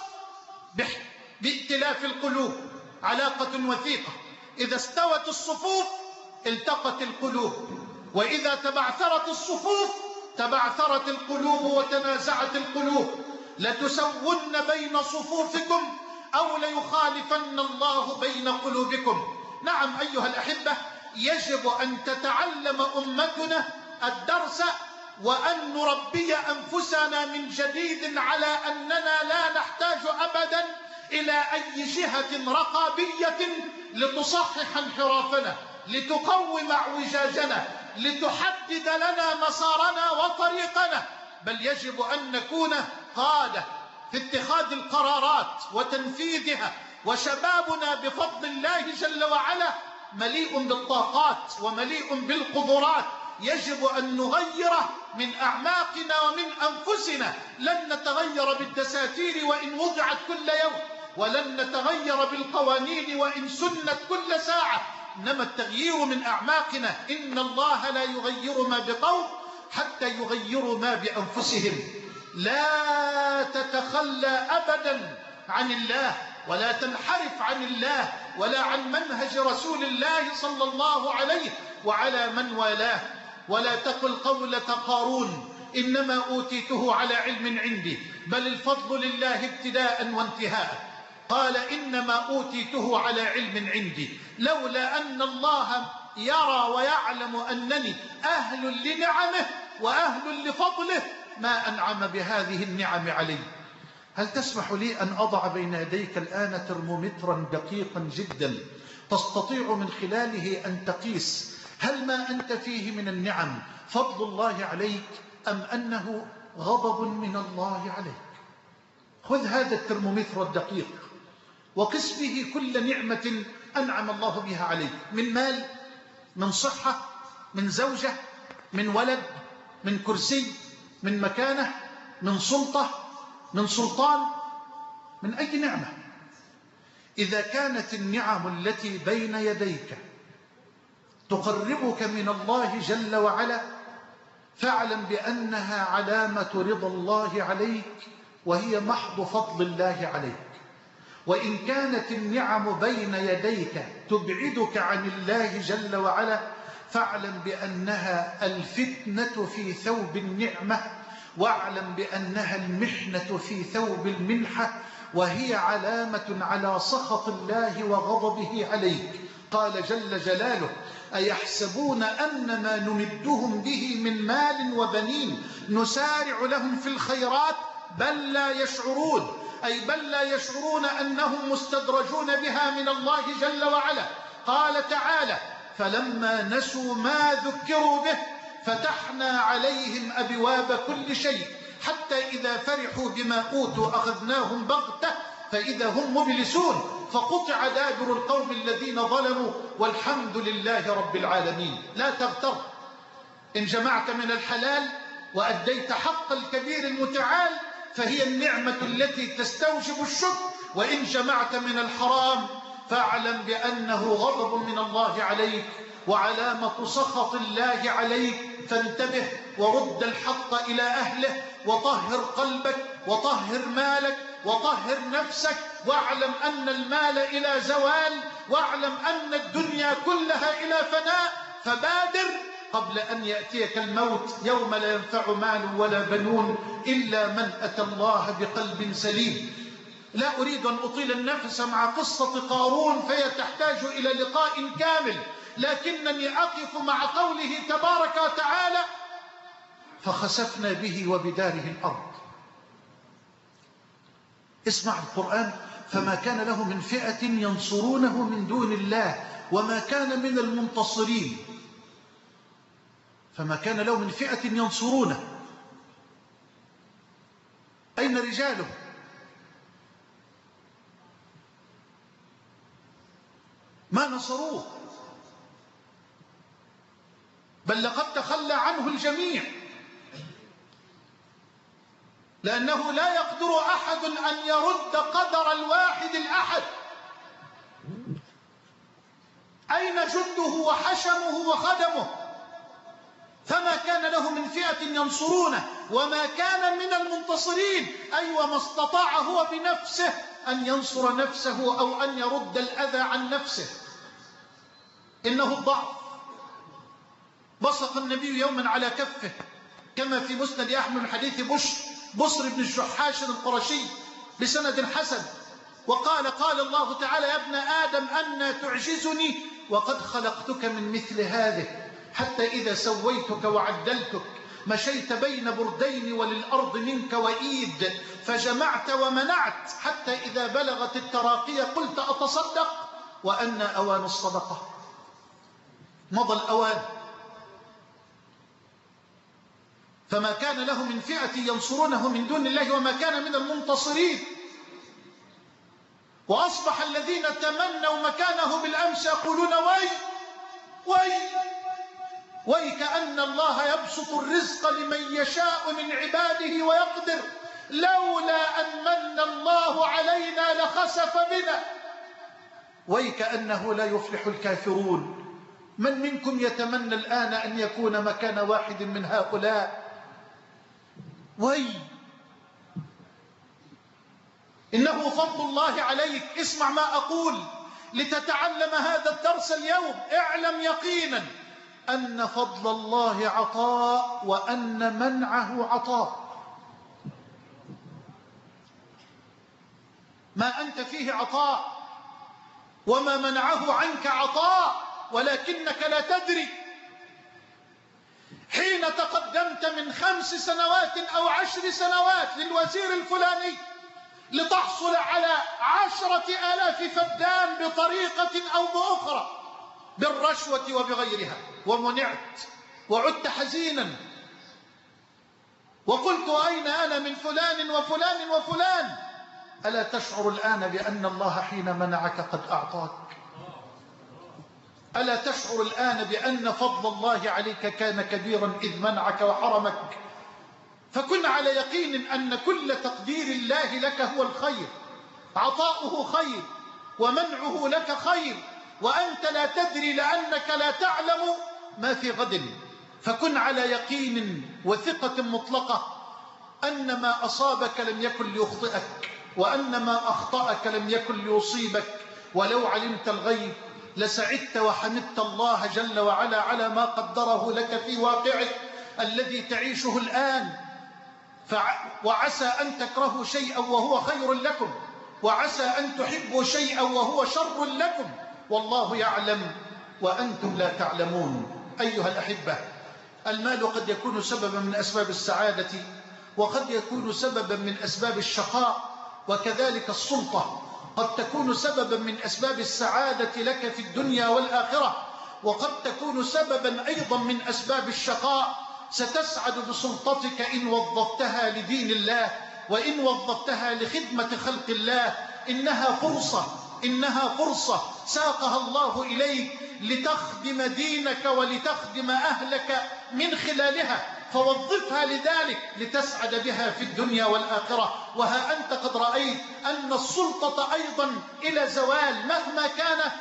بائتلاف القلوب؟ علاقة وثيقة. إذا استوت الصفوف التقت القلوب، وإذا تبعثرت الصفوف تبعثرت القلوب وتنازعت القلوب. لتسون بين صفوفكم أو ليخالفن الله بين قلوبكم. نعم أيها الأحبة، يجب أن تتعلم أمتنا الدرس، وأن نربي أنفسنا من جديد على أننا لا نحتاج أبدا إلى أي جهة رقابية لتصحح انحرافنا، لتقوم اعوجاجنا، لتحدد لنا مسارنا وطريقنا، بل يجب أن نكون قادة في اتخاذ القرارات وتنفيذها. وشبابنا بفضل الله جل وعلا مليء بالطاقات ومليء بالقدرات، يجب أن نغير من أعماقنا ومن أنفسنا. لن نتغير بالدساتير وإن وضعت كل يوم، ولن نتغير بالقوانين وإن سنت كل ساعة، إنما التغيير من أعماقنا. إن الله لا يغير ما بقوم حتى يغيروا ما بأنفسهم. لا تتخلى أبدا عن الله، ولا تنحرف عن الله ولا عن منهج رسول الله صلى الله عليه وعلى من والاه. ولا تقل قولة قارون: إنما أوتيته على علم عندي، بل الفضل لله ابتداء وانتهاء. قال: إنما أوتيته على علم عندي، لولا أن الله يرى ويعلم أنني أهل لنعمه وأهل لفضله ما أنعم بهذه النعم علي. هل تسمح لي أن أضع بين يديك الآن ترمومترا دقيقا جدا تستطيع من خلاله أن تقيس هل ما أنت فيه من النعم فضل الله عليك أم أنه غضب من الله عليك؟ خذ هذا الترمومتر الدقيق وقس به كل نعمة أنعم الله بها عليك، من مال، من صحة، من زوجة، من ولد، من كرسي، من مكانة، من سلطة، من سلطان، من أي نعمة. إذا كانت النعم التي بين يديك تقربك من الله جل وعلا فاعلم بأنها علامة رضا الله عليك وهي محض فضل الله عليك. وإن كانت النعم بين يديك تبعدك عن الله جل وعلا فاعلم بأنها الفتنة في ثوب النعمة، واعلم بأنها المحنة في ثوب المنحة، وهي علامة على سخط الله وغضبه عليك. قال جل جلاله: أيحسبون أن ما نمدهم به من مال وبنين نسارع لهم في الخيرات بل لا يشعرون، أي بل لا يشعرون أنهم مستدرجون بها من الله جل وعلا. قال تعالى: فلما نسوا ما ذكروا به فتحنا عليهم أبواب كل شيء حتى إذا فرحوا بما أوتوا أخذناهم بغتة فإذا هم مبلسون فقطع دابر القوم الذين ظلموا والحمد لله رب العالمين. لا تغتر، إن جمعت من الحلال وأديت حق الكبير المتعال فهي النعمة التي تستوجب الشكر، وإن جمعت من الحرام فاعلم بأنه غضب من الله عليك وعلامة سخط الله عليك. فانتبه ورد الحق إلى أهله، وطهر قلبك وطهر مالك وطهر نفسك، واعلم أن المال إلى زوال، واعلم أن الدنيا كلها إلى فناء. فبادر قبل أن يأتيك الموت يوم لا ينفع مال ولا بنون إلا من أتى الله بقلب سليم. لا أريد أن أطيل النفس مع قصة قارون فهي تحتاج إلى لقاء كامل، لكنني أقف مع قوله تبارك وتعالى: فخسفنا به وبداره الأرض. اسمع القرآن: فما كان له من فئة ينصرونه من دون الله وما كان من المنتصرين. فما كان له من فئة ينصرونه، أين رجاله؟ ما نصروه، بل لقد تخلى عنه الجميع، لأنه لا يقدر أحد أن يرد قدر الواحد الأحد. أين جنده وحشمه وخدمه؟ فما كان له من فئة ينصرونه وما كان من المنتصرين، أي وما استطاع هو بنفسه أن ينصر نفسه أو أن يرد الأذى عن نفسه. إنه الضعف. بصق النبي يوما على كفه كما في مسند أحمد من حديث بصر بن الجحاش القرشي بسند حسن، وقال: قال الله تعالى: يا ابن آدم أن تعجزني وقد خلقتك من مثل هذه، حتى إذا سويتك وعدلتك مشيت بين بردين وللأرض منك وإيد، فجمعت ومنعت، حتى إذا بلغت التراقية قلت أتصدق وأن أوان الصدقة. مضى الأوان. فما كان له من فئة ينصرونه من دون الله وما كان من المنتصرين. وأصبح الذين تمنوا مكانه بالأمس يقولون: وي كأن الله يبسط الرزق لمن يشاء من عباده ويقدر، لولا أن من الله علينا لخسف بنا. وي كأنه لا يفلح الكافرون. من منكم يتمنى الآن أن يكون مكان واحد من هؤلاء؟ وي. إنه فضل الله عليك. اسمع ما أقول لتتعلم هذا الدرس اليوم. اعلم يقينا أن فضل الله عطاء وأن منعه عطاء. ما أنت فيه عطاء وما منعه عنك عطاء، ولكنك لا تدري. حين تقدمت من 5 سنوات أو 10 سنوات للوزير الفلاني لتحصل على 10,000 فدان بطريقة أو بأخرى، بالرشوة وبغيرها، ومنعت وعدت حزينا وقلت أين أنا من فلان وفلان وفلان. ألا تشعر الآن بأن الله حين منعك قد أعطاك؟ ألا تشعر الآن بأن فضل الله عليك كان كبيرا إذ منعك وحرمك؟ فكن على يقين أن كل تقدير الله لك هو الخير، عطاؤه خير ومنعه لك خير، وأنت لا تدري لأنك لا تعلم ما في غد. فكن على يقين وثقة مطلقة أن ما أصابك لم يكن ليخطئك، وأن ما أخطأك لم يكن ليصيبك. ولو علمت الغيب لسعدت وحمدت الله جل وعلا على ما قدره لك في واقعك الذي تعيشه الآن. وعسى أن تكرهوا شيئا وهو خير لكم، وعسى أن تحبوا شيئا وهو شر لكم، والله يعلم وأنتم لا تعلمون. أيها الأحبة، المال قد يكون سببا من أسباب السعادة، وقد يكون سببا من أسباب الشقاء، وكذلك السلطة قد تكون سببا من أسباب السعادة لك في الدنيا والآخرة، وقد تكون سببا أيضا من أسباب الشقاء. ستسعد بسلطتك إن وظفتها لدين الله، وإن وظفتها لخدمة خلق الله. إنها فرصة ساقها الله إليك لتخدم دينك ولتخدم أهلك من خلالها، فوظفها لذلك لتسعد بها في الدنيا والآخرة. وها أنت قد رأيت أن السلطة أيضا إلى زوال مهما كان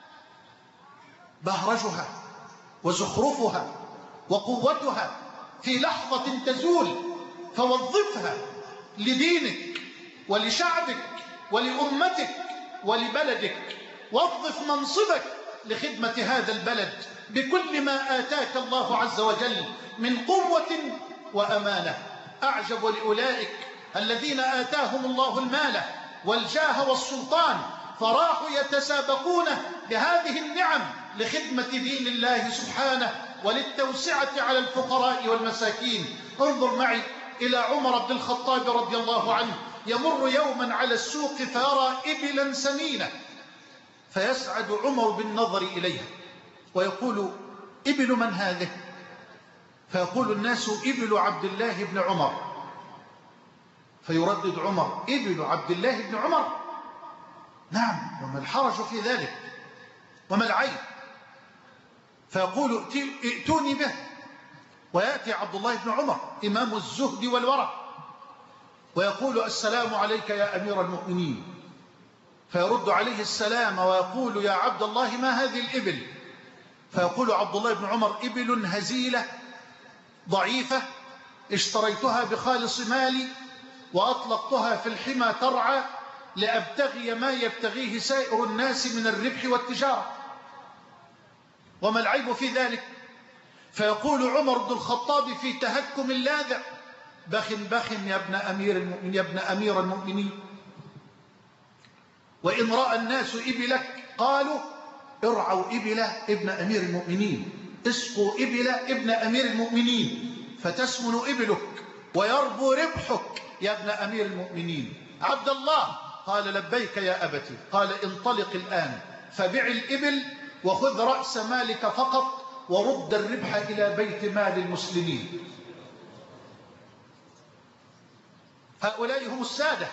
بهرجها وزخرفها وقوتها، في لحظة تزول. فوظفها لدينك ولشعبك ولأمتك ولبلدك. وظف منصبك لخدمة هذا البلد بكل ما آتاك الله عز وجل من قوة وأمانة. أعجب لأولئك الذين آتاهم الله المال والجاه والسلطان فراحوا يتسابقون بهذه النعم لخدمة دين الله سبحانه وللتوسعة على الفقراء والمساكين. انظر معي إلى عمر بن الخطاب رضي الله عنه، يمر يوما على السوق فيرى إبلا سمينة، فيسعد عمر بالنظر إليها ويقول: إبل من هذه؟ فيقول الناس: إبل عبد الله بن عمر. فيردد عمر: إبل عبد الله بن عمر؟ نعم، وما الحرج في ذلك وما العيب؟ فيقول: ائتوني به. ويأتي عبد الله بن عمر إمام الزهد والورع ويقول: السلام عليك يا أمير المؤمنين. فيرد عليه السلام ويقول: يا عبد الله ما هذه الإبل؟ فيقول عبد الله بن عمر: إبل هزيلة ضعيفة اشتريتها بخالص مالي وأطلقتها في الحمى ترعى لأبتغي ما يبتغيه سائر الناس من الربح والتجارة، وما العيب في ذلك؟ فيقول عمر بن الخطاب في تهكم لاذع: بخ بخ يا ابن أمير المؤمنين. وإن رأى الناس إبلك قالوا: ارعوا إبل ابن أمير المؤمنين، اسقوا إبل ابن أمير المؤمنين فتسمن إبلك ويربو ربحك يا ابن أمير المؤمنين. عبد الله قال: لبيك يا أبتي. قال: انطلق الآن فبع الإبل وخذ رأس مالك فقط ورد الربح إلى بيت مال المسلمين. هؤلاء هم السادة.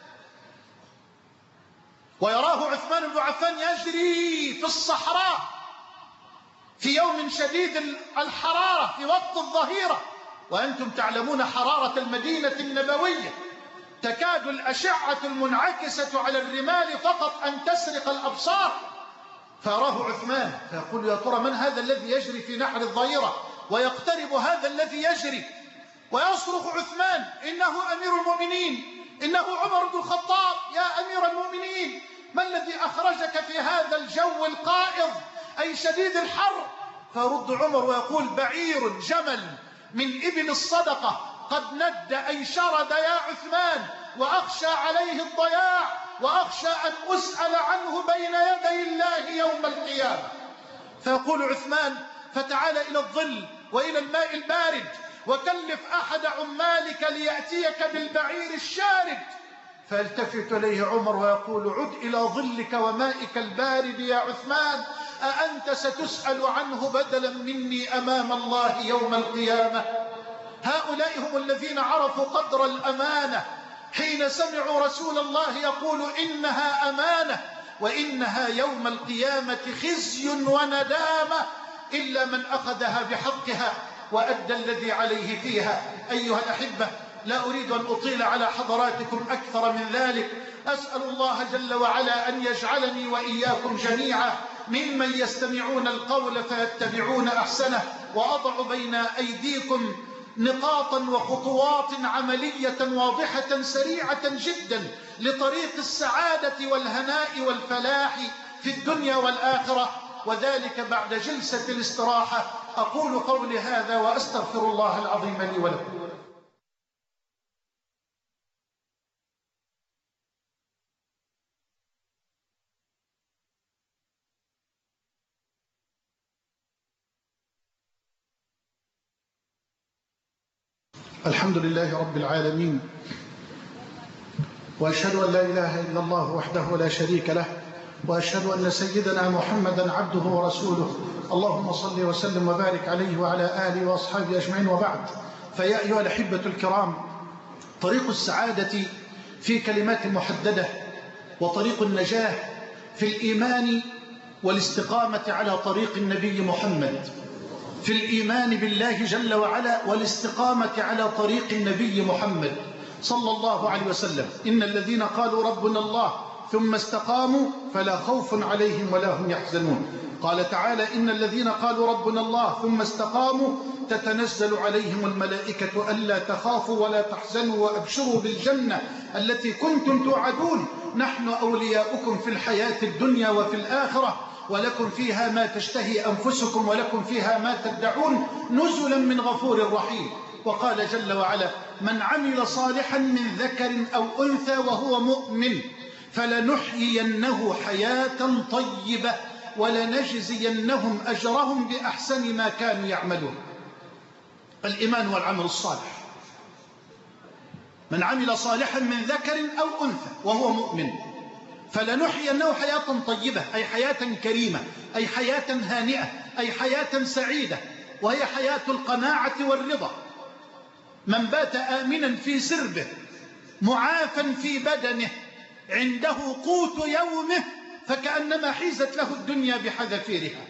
ويراه عثمان بن عفان يجري في الصحراء في يوم شديد الحرارة في وقت الظهيرة، وأنتم تعلمون حرارة المدينة النبوية، تكاد الأشعة المنعكسة على الرمال فقط أن تسرق الأبصار. فيراه عثمان فيقول: يا ترى من هذا الذي يجري في نحر الظهيرة؟ ويقترب هذا الذي يجري ويصرخ عثمان: إنه أمير المؤمنين، إنه عمر بن الخطاب يا أمير المؤمنين، ما الذي أخرجك في هذا الجو القائض أي شديد الحر؟ فيرد عمر ويقول: بعير جمل من إبل الصدقة قد ند أي شرد يا عثمان، وأخشى عليه الضياع، وأخشى أن أسأل عنه بين يدي الله يوم القيامة. فيقول عثمان: فتعال إلى الظل وإلى الماء البارد وكلف أحد عمالك ليأتيك بالبعير الشارد. فيلتفت إليه عمر ويقول: عد إلى ظلك ومائك البارد يا عثمان، أأنت ستسأل عنه بدلا مني أمام الله يوم القيامة؟ هؤلاء هم الذين عرفوا قدر الأمانة حين سمعوا رسول الله يقول: إنها أمانة وإنها يوم القيامة خزي وندامة إلا من أخذها بحقها وأدى الذي عليه فيها. أيها الأحبة، لا أريد أن أطيل على حضراتكم أكثر من ذلك. أسأل الله جل وعلا أن يجعلني وإياكم جميعا ممن يستمعون القول فيتبعون أحسنه، وأضع بين أيديكم نقاطا وخطوات عملية واضحة سريعة جدا لطريق السعادة والهناء والفلاح في الدنيا والآخرة، وذلك بعد جلسة الاستراحة. أقول قولي هذا وأستغفر الله العظيم لي ولكم. الحمد لله رب العالمين، وأشهد أن لا إله إلا الله وحده لا شريك له، وأشهد أن سيدنا محمدا عبده ورسوله. اللهم صل وسلم وبارك عليه وعلى آله وأصحابه أجمعين، وبعد. فيا أيها الأحبة الكرام، طريق السعادة في كلمات محددة، وطريق النجاة في الإيمان والاستقامة على طريق النبي محمد، في الإيمان بالله جل وعلا والاستقامة على طريق النبي محمد صلى الله عليه وسلم. إن الذين قالوا ربنا الله ثم استقاموا فلا خوف عليهم ولا هم يحزنون. قال تعالى: إن الذين قالوا ربنا الله ثم استقاموا تتنزل عليهم الملائكة ألا تخافوا ولا تحزنوا وأبشروا بالجنة التي كنتم توعدون، نحن أولياؤكم في الحياة الدنيا وفي الآخرة، ولكم فيها ما تشتهي أنفسكم ولكم فيها ما تدعون، نزلا من غفور رحيم. وقال جل وعلا: من عمل صالحا من ذكر أو أنثى وهو مؤمن فلنحيينه حياة طيبة ولنجزينهم أجرهم بأحسن ما كانوا يعملون. الإيمان والعمل الصالح. من عمل صالحا من ذكر أو أنثى وهو مؤمن فلنحيينه حياة طيبة، أي حياة كريمة، أي حياة هانئة، أي حياة سعيدة، وهي حياة القناعة والرضا. من بات آمنا في سربه معافا في بدنه عنده قوت يومه فكأنما حيزت له الدنيا بحذافيرها.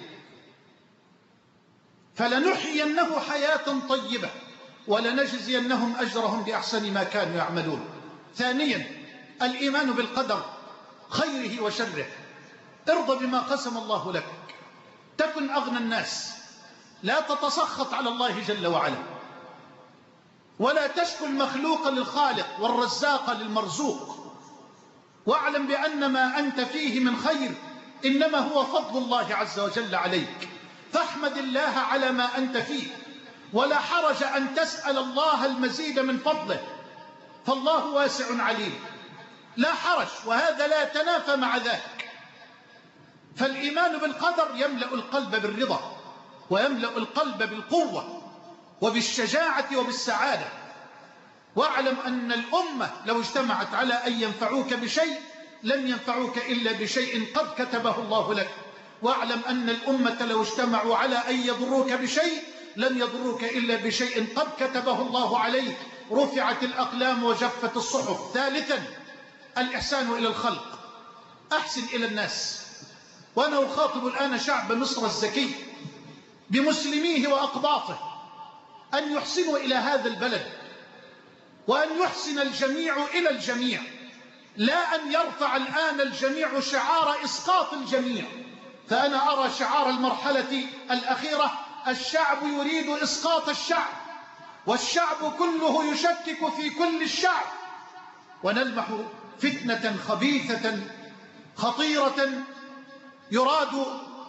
فلنحيينه حياة طيبة ولنجزينهم أجرهم بأحسن ما كانوا يعملون. ثانيا، الإيمان بالقدر خيره وشره. ارضى بما قسم الله لك، تكن أغنى الناس، لا تتسخط على الله جل وعلا، ولا تشكو المخلوق للخالق والرزاق للمرزوق، واعلم بأن ما أنت فيه من خير إنما هو فضل الله عز وجل عليك، فاحمد الله على ما أنت فيه، ولا حرج أن تسأل الله المزيد من فضله، فالله واسع عليم، لا حرج، وهذا لا يتنافى مع ذاك. فالإيمان بالقدر يملأ القلب بالرضا، ويملأ القلب بالقوة وبالشجاعة وبالسعادة. واعلم أن الأمة لو اجتمعت على أن ينفعوك بشيء لن ينفعوك إلا بشيء قد كتبه الله لك، واعلم أن الأمة لو اجتمعوا على أن يضروك بشيء لن يضروك إلا بشيء قد كتبه الله عليك. رفعت الأقلام وجفت الصحف. ثالثا، الإحسان إلى الخلق، أحسن إلى الناس. وأنا أخاطب الآن شعب مصر الزكي بمسلميه وأقباطه أن يحسنوا إلى هذا البلد، وأن يحسن الجميع إلى الجميع، لا أن يرفع الآن الجميع شعار إسقاط الجميع. فأنا أرى شعار المرحلة الأخيرة: الشعب يريد إسقاط الشعب، والشعب كله يشكك في كل الشعب، ونلمح فتنة خبيثة خطيرة يراد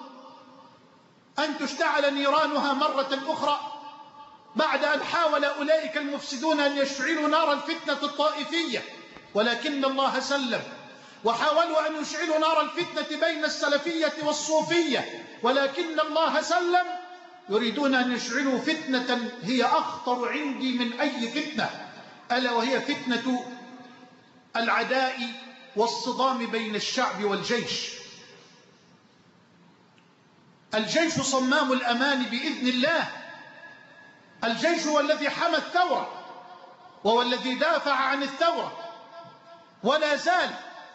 أن تشتعل نيرانها مرة أخرى، بعد أن حاول أولئك المفسدون أن يشعلوا نار الفتنة الطائفية، ولكن الله سلم. وحاولوا أن يشعلوا نار الفتنة بين السلفية والصوفية، ولكن الله سلم. يريدون أن يشعلوا فتنة هي أخطر عندي من أي فتنة، ألا وهي فتنة العداء والصدام بين الشعب والجيش. الجيش صمام الأمان بإذن الله. الجيش هو الذي حمى الثورة، وهو الذي دافع عن الثورة، ولا زال.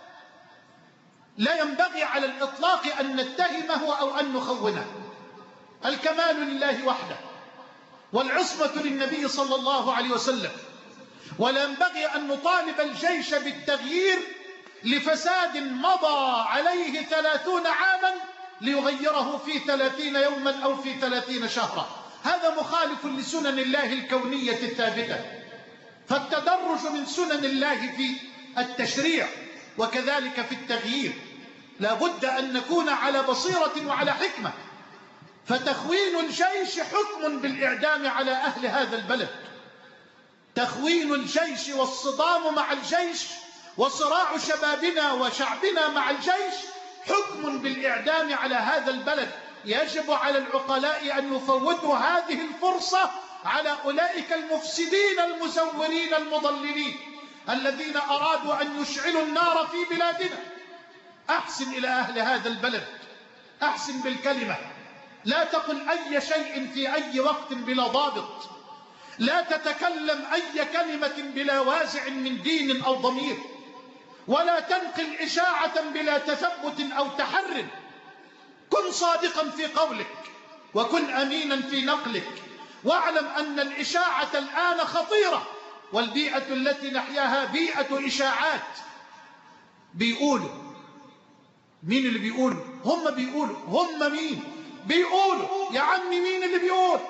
لا ينبغي على الإطلاق أن نتهمه أو أن نخونه. الكمال لله وحده، والعصمة للنبي صلى الله عليه وسلم. ولا ينبغي أن نطالب الجيش بالتغيير لفساد مضى عليه 30 عاما ليغيره في 30 يوما أو في 30 شهرا. هذا مخالف لسنن الله الكونية الثابتة. فالتدرج من سنن الله في التشريع وكذلك في التغيير. لا بد أن نكون على بصيرة وعلى حكمة. فتخوين الجيش حكم بالإعدام على أهل هذا البلد. تخوين الجيش والصدام مع الجيش وصراع شبابنا وشعبنا مع الجيش حكم بالإعدام على هذا البلد. يجب على العقلاء أن يفوتوا هذه الفرصة على أولئك المفسدين المزورين المضللين الذين أرادوا أن يشعلوا النار في بلادنا. أحسن إلى أهل هذا البلد، أحسن بالكلمة. لا تقل أي شيء في أي وقت بلا ضابط. لا تتكلم أي كلمة بلا وازع من دين أو ضمير. ولا تنقل إشاعة بلا تثبت أو تحرر. كن صادقا في قولك وكن أمينا في نقلك. واعلم أن الإشاعة الآن خطيرة، والبيئة التي نحياها بيئة إشاعات. بيقولوا. مين اللي بيقول؟ هم بيقولوا. هم مين؟ بيقولوا. يا عمي مين اللي بيقول؟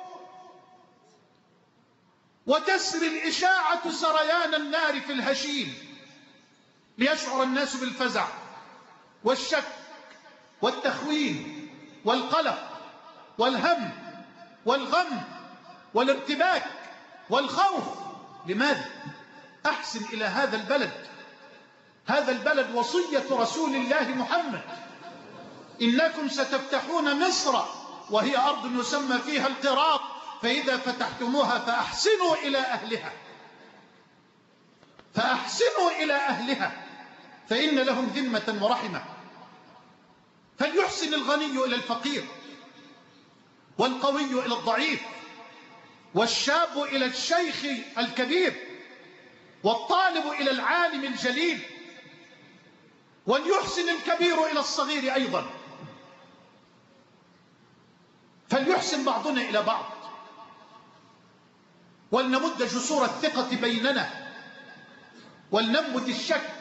وتسري الإشاعة سريان النار في الهشيم ليشعر الناس بالفزع والشك والتخوين والقلق والهم والغم والارتباك والخوف. لماذا؟ أحسن إلى هذا البلد. هذا البلد وصية رسول الله محمد: إنكم ستفتحون مصر وهي أرض يسمى فيها القراط، فإذا فتحتموها فأحسنوا إلى أهلها. فأحسنوا إلى أهلها فإن لهم ذمة ورحمة. فليحسن الغني إلى الفقير، والقوي إلى الضعيف، والشاب إلى الشيخ الكبير، والطالب إلى العالم الجليل، وليحسن الكبير إلى الصغير أيضا. فليحسن بعضنا إلى بعض، ولنمد جسور الثقة بيننا، ولننبت الشك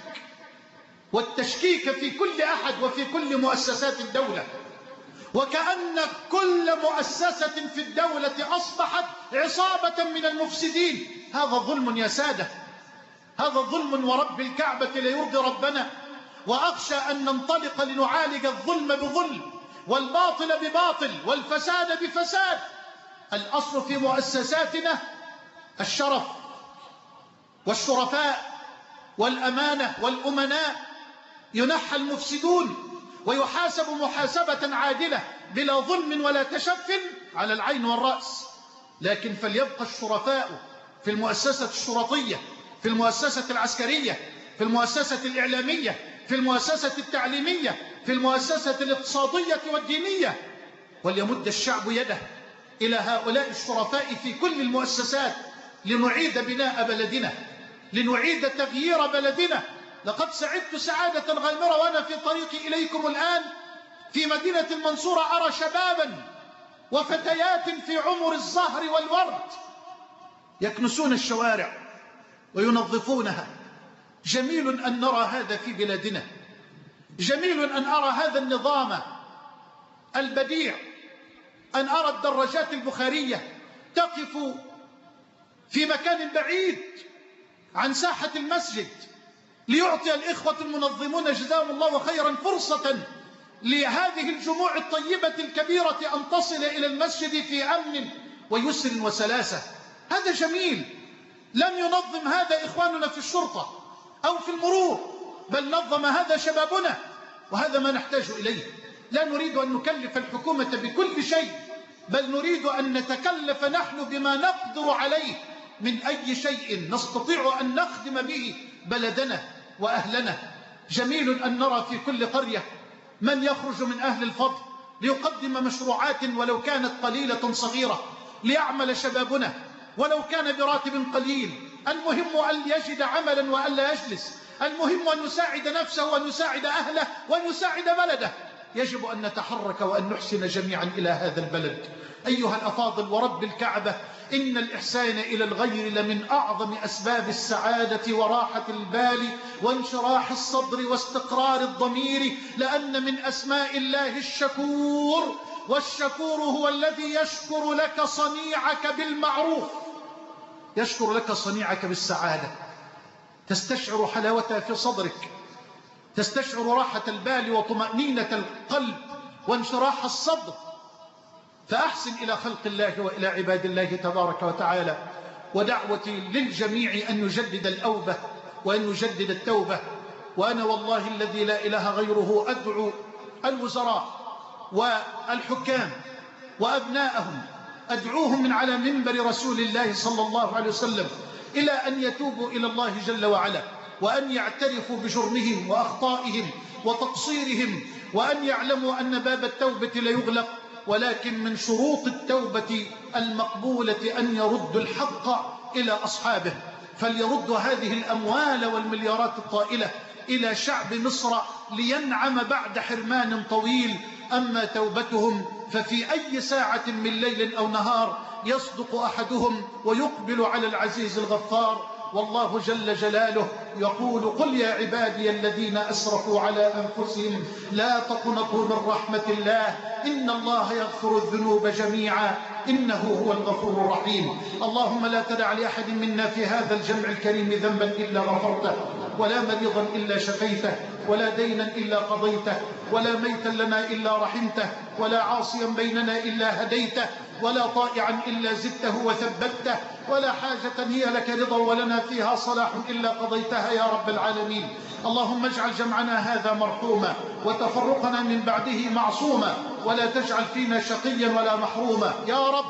والتشكيك في كل أحد وفي كل مؤسسات الدولة. وكأن كل مؤسسة في الدولة أصبحت عصابة من المفسدين. هذا ظلم يا سادة، هذا ظلم، ورب الكعبة لا يرضي ربنا. وأخشى أن ننطلق لنعالج الظلم بظلم، والباطل بباطل، والفساد بفساد. الأصل في مؤسساتنا الشرف والشرفاء والأمانة والأمناء. ينحى المفسدون ويحاسب محاسبة عادلة بلا ظلم ولا تشف على العين والرأس. لكن فليبقى الشرفاء في المؤسسة الشرطية، في المؤسسة العسكرية، في المؤسسة الإعلامية، في المؤسسة التعليمية، في المؤسسة الاقتصادية والدينية. وليمد الشعب يده إلى هؤلاء الشرفاء في كل المؤسسات لنعيد بناء بلدنا، لنعيد تغيير بلدنا. لقد سعدت سعادة غامرة وأنا في طريقي إليكم الآن في مدينة المنصورة أرى شبابا وفتيات في عمر الزهر والورد يكنسون الشوارع وينظفونها. جميل أن نرى هذا في بلادنا، جميل أن أرى هذا النظام البديع، أن أرى الدراجات البخارية تقف في مكان بعيد عن ساحة المسجد ليعطي الإخوة المنظمون جزاهم الله خيرا فرصة لهذه الجموع الطيبة الكبيرة أن تصل إلى المسجد في أمن ويسر وسلاسة. هذا جميل. لم ينظم هذا إخواننا في الشرطة أو في المرور، بل نظم هذا شبابنا، وهذا ما نحتاج إليه. لا نريد أن نكلف الحكومة بكل شيء، بل نريد أن نتكلف نحن بما نقدر عليه من أي شيء نستطيع أن نخدم به بلدنا وأهلنا. جميل أن نرى في كل قرية من يخرج من أهل الفضل ليقدم مشروعات ولو كانت قليلة صغيرة ليعمل شبابنا ولو كان براتب قليل. المهم أن يجد عملا وأن لا يجلس، المهم أن يساعد نفسه وأن يساعد أهله وأن يساعد بلده. يجب أن نتحرك وأن نحسن جميعا إلى هذا البلد. أيها الأفاضل، ورب الكعبة إن الإحسان إلى الغير لمن أعظم أسباب السعادة وراحة البال وانشراح الصدر واستقرار الضمير، لأن من أسماء الله الشكور، والشكور هو الذي يشكر لك صنيعك بالمعروف، يشكر لك صنيعك بالسعادة، تستشعر حلاوتها في صدرك، تستشعر راحة البال وطمأنينة القلب وانشراح الصدر. فأحسن إلى خلق الله وإلى عباد الله تبارك وتعالى. ودعوتي للجميع أن يجدد الأوبة وأن يجدد التوبة. وأنا والله الذي لا إله غيره أدعو الوزراء والحكام وأبناءهم، أدعوهم من على منبر رسول الله صلى الله عليه وسلم إلى أن يتوبوا إلى الله جل وعلا، وأن يعترفوا بجرمهم وأخطائهم وتقصيرهم، وأن يعلموا أن باب التوبة لا يغلق، ولكن من شروط التوبة المقبولة أن يردوا الحق إلى أصحابه. فليردوا هذه الأموال والمليارات الطائلة إلى شعب مصر لينعم بعد حرمان طويل. أما توبتهم ففي أي ساعة من ليل أو نهار يصدق أحدهم ويقبل على العزيز الغفار. والله جل جلاله يقول: قل يا عبادي الذين أسرفوا على أنفسهم لا تقنطوا من رحمة الله إن الله يغفر الذنوب جميعا إنه هو الغفور الرحيم. اللهم لا تدع لأحد منا في هذا الجمع الكريم ذنبا إلا غفرته، ولا مريضا إلا شفيته، ولا دينا إلا قضيته، ولا ميتا لنا إلا رحمته، ولا عاصيا بيننا إلا هديته، ولا طائعا إلا زدته وثبته، ولا حاجة هي لك رضا ولنا فيها صلاح إلا قضيتها يا رب العالمين. اللهم اجعل جمعنا هذا مرحوما وتفرقنا من بعده معصوما، ولا تجعل فينا شقيا ولا محروما يا رب.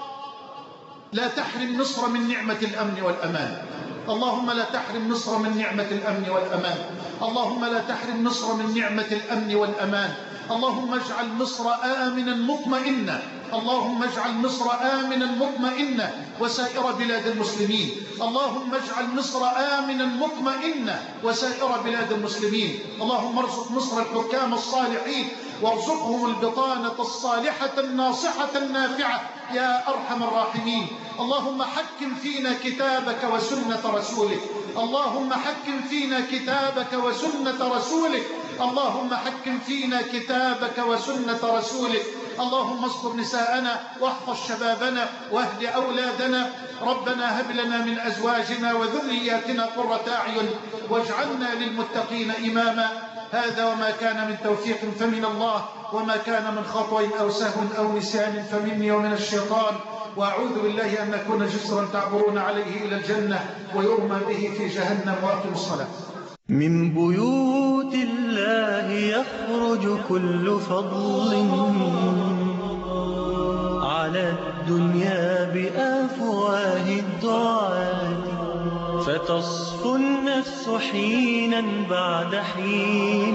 لا تحرم مصر من نعمة الأمن والأمان. اللهم لا تحرم مصر من نعمة الأمن والأمان. اللهم لا تحرم مصر من نعمة الأمن والأمان. اللهم اجعل مصر آمنا مطمئنا. اللهم اجعل مصر آمنا مطمئنا وسائر بلاد المسلمين. اللهم اجعل مصر آمنا مطمئنا وسائر بلاد المسلمين. اللهم ارزق مصر الحكام الصالحين، وارزقهم البطانة الصالحة الناصحة النافعة يا أرحم الراحمين. اللهم حكم فينا كتابك وسنة رسولك. اللهم حكم فينا كتابك وسنة رسولك. اللهم حكم فينا كتابك وسنة رسولك. اللهم استر نساءنا واحفظ شبابنا واهد أولادنا. ربنا هب لنا من أزواجنا وذرياتنا قرة أعين واجعلنا للمتقين إماما. هذا وما كان من توفيق فمن الله، وما كان من خطأ أو سهو أو نسيان فمني ومن الشيطان. وأعوذ بالله أن نكون جسرا تعبرون عليه إلى الجنة ويرمى به في جهنم. وأقم الصلاة. من بيوت الله يخرج كل فضل على الدنيا بأفواه الدعاة، فتصفو النفس حينا بعد حين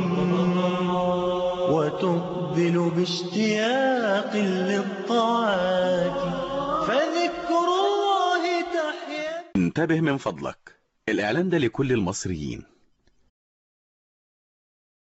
وتقبل باشتياق للطاعات، فذكر الله تحيا. انتبه من فضلك، الإعلان ده لكل المصريين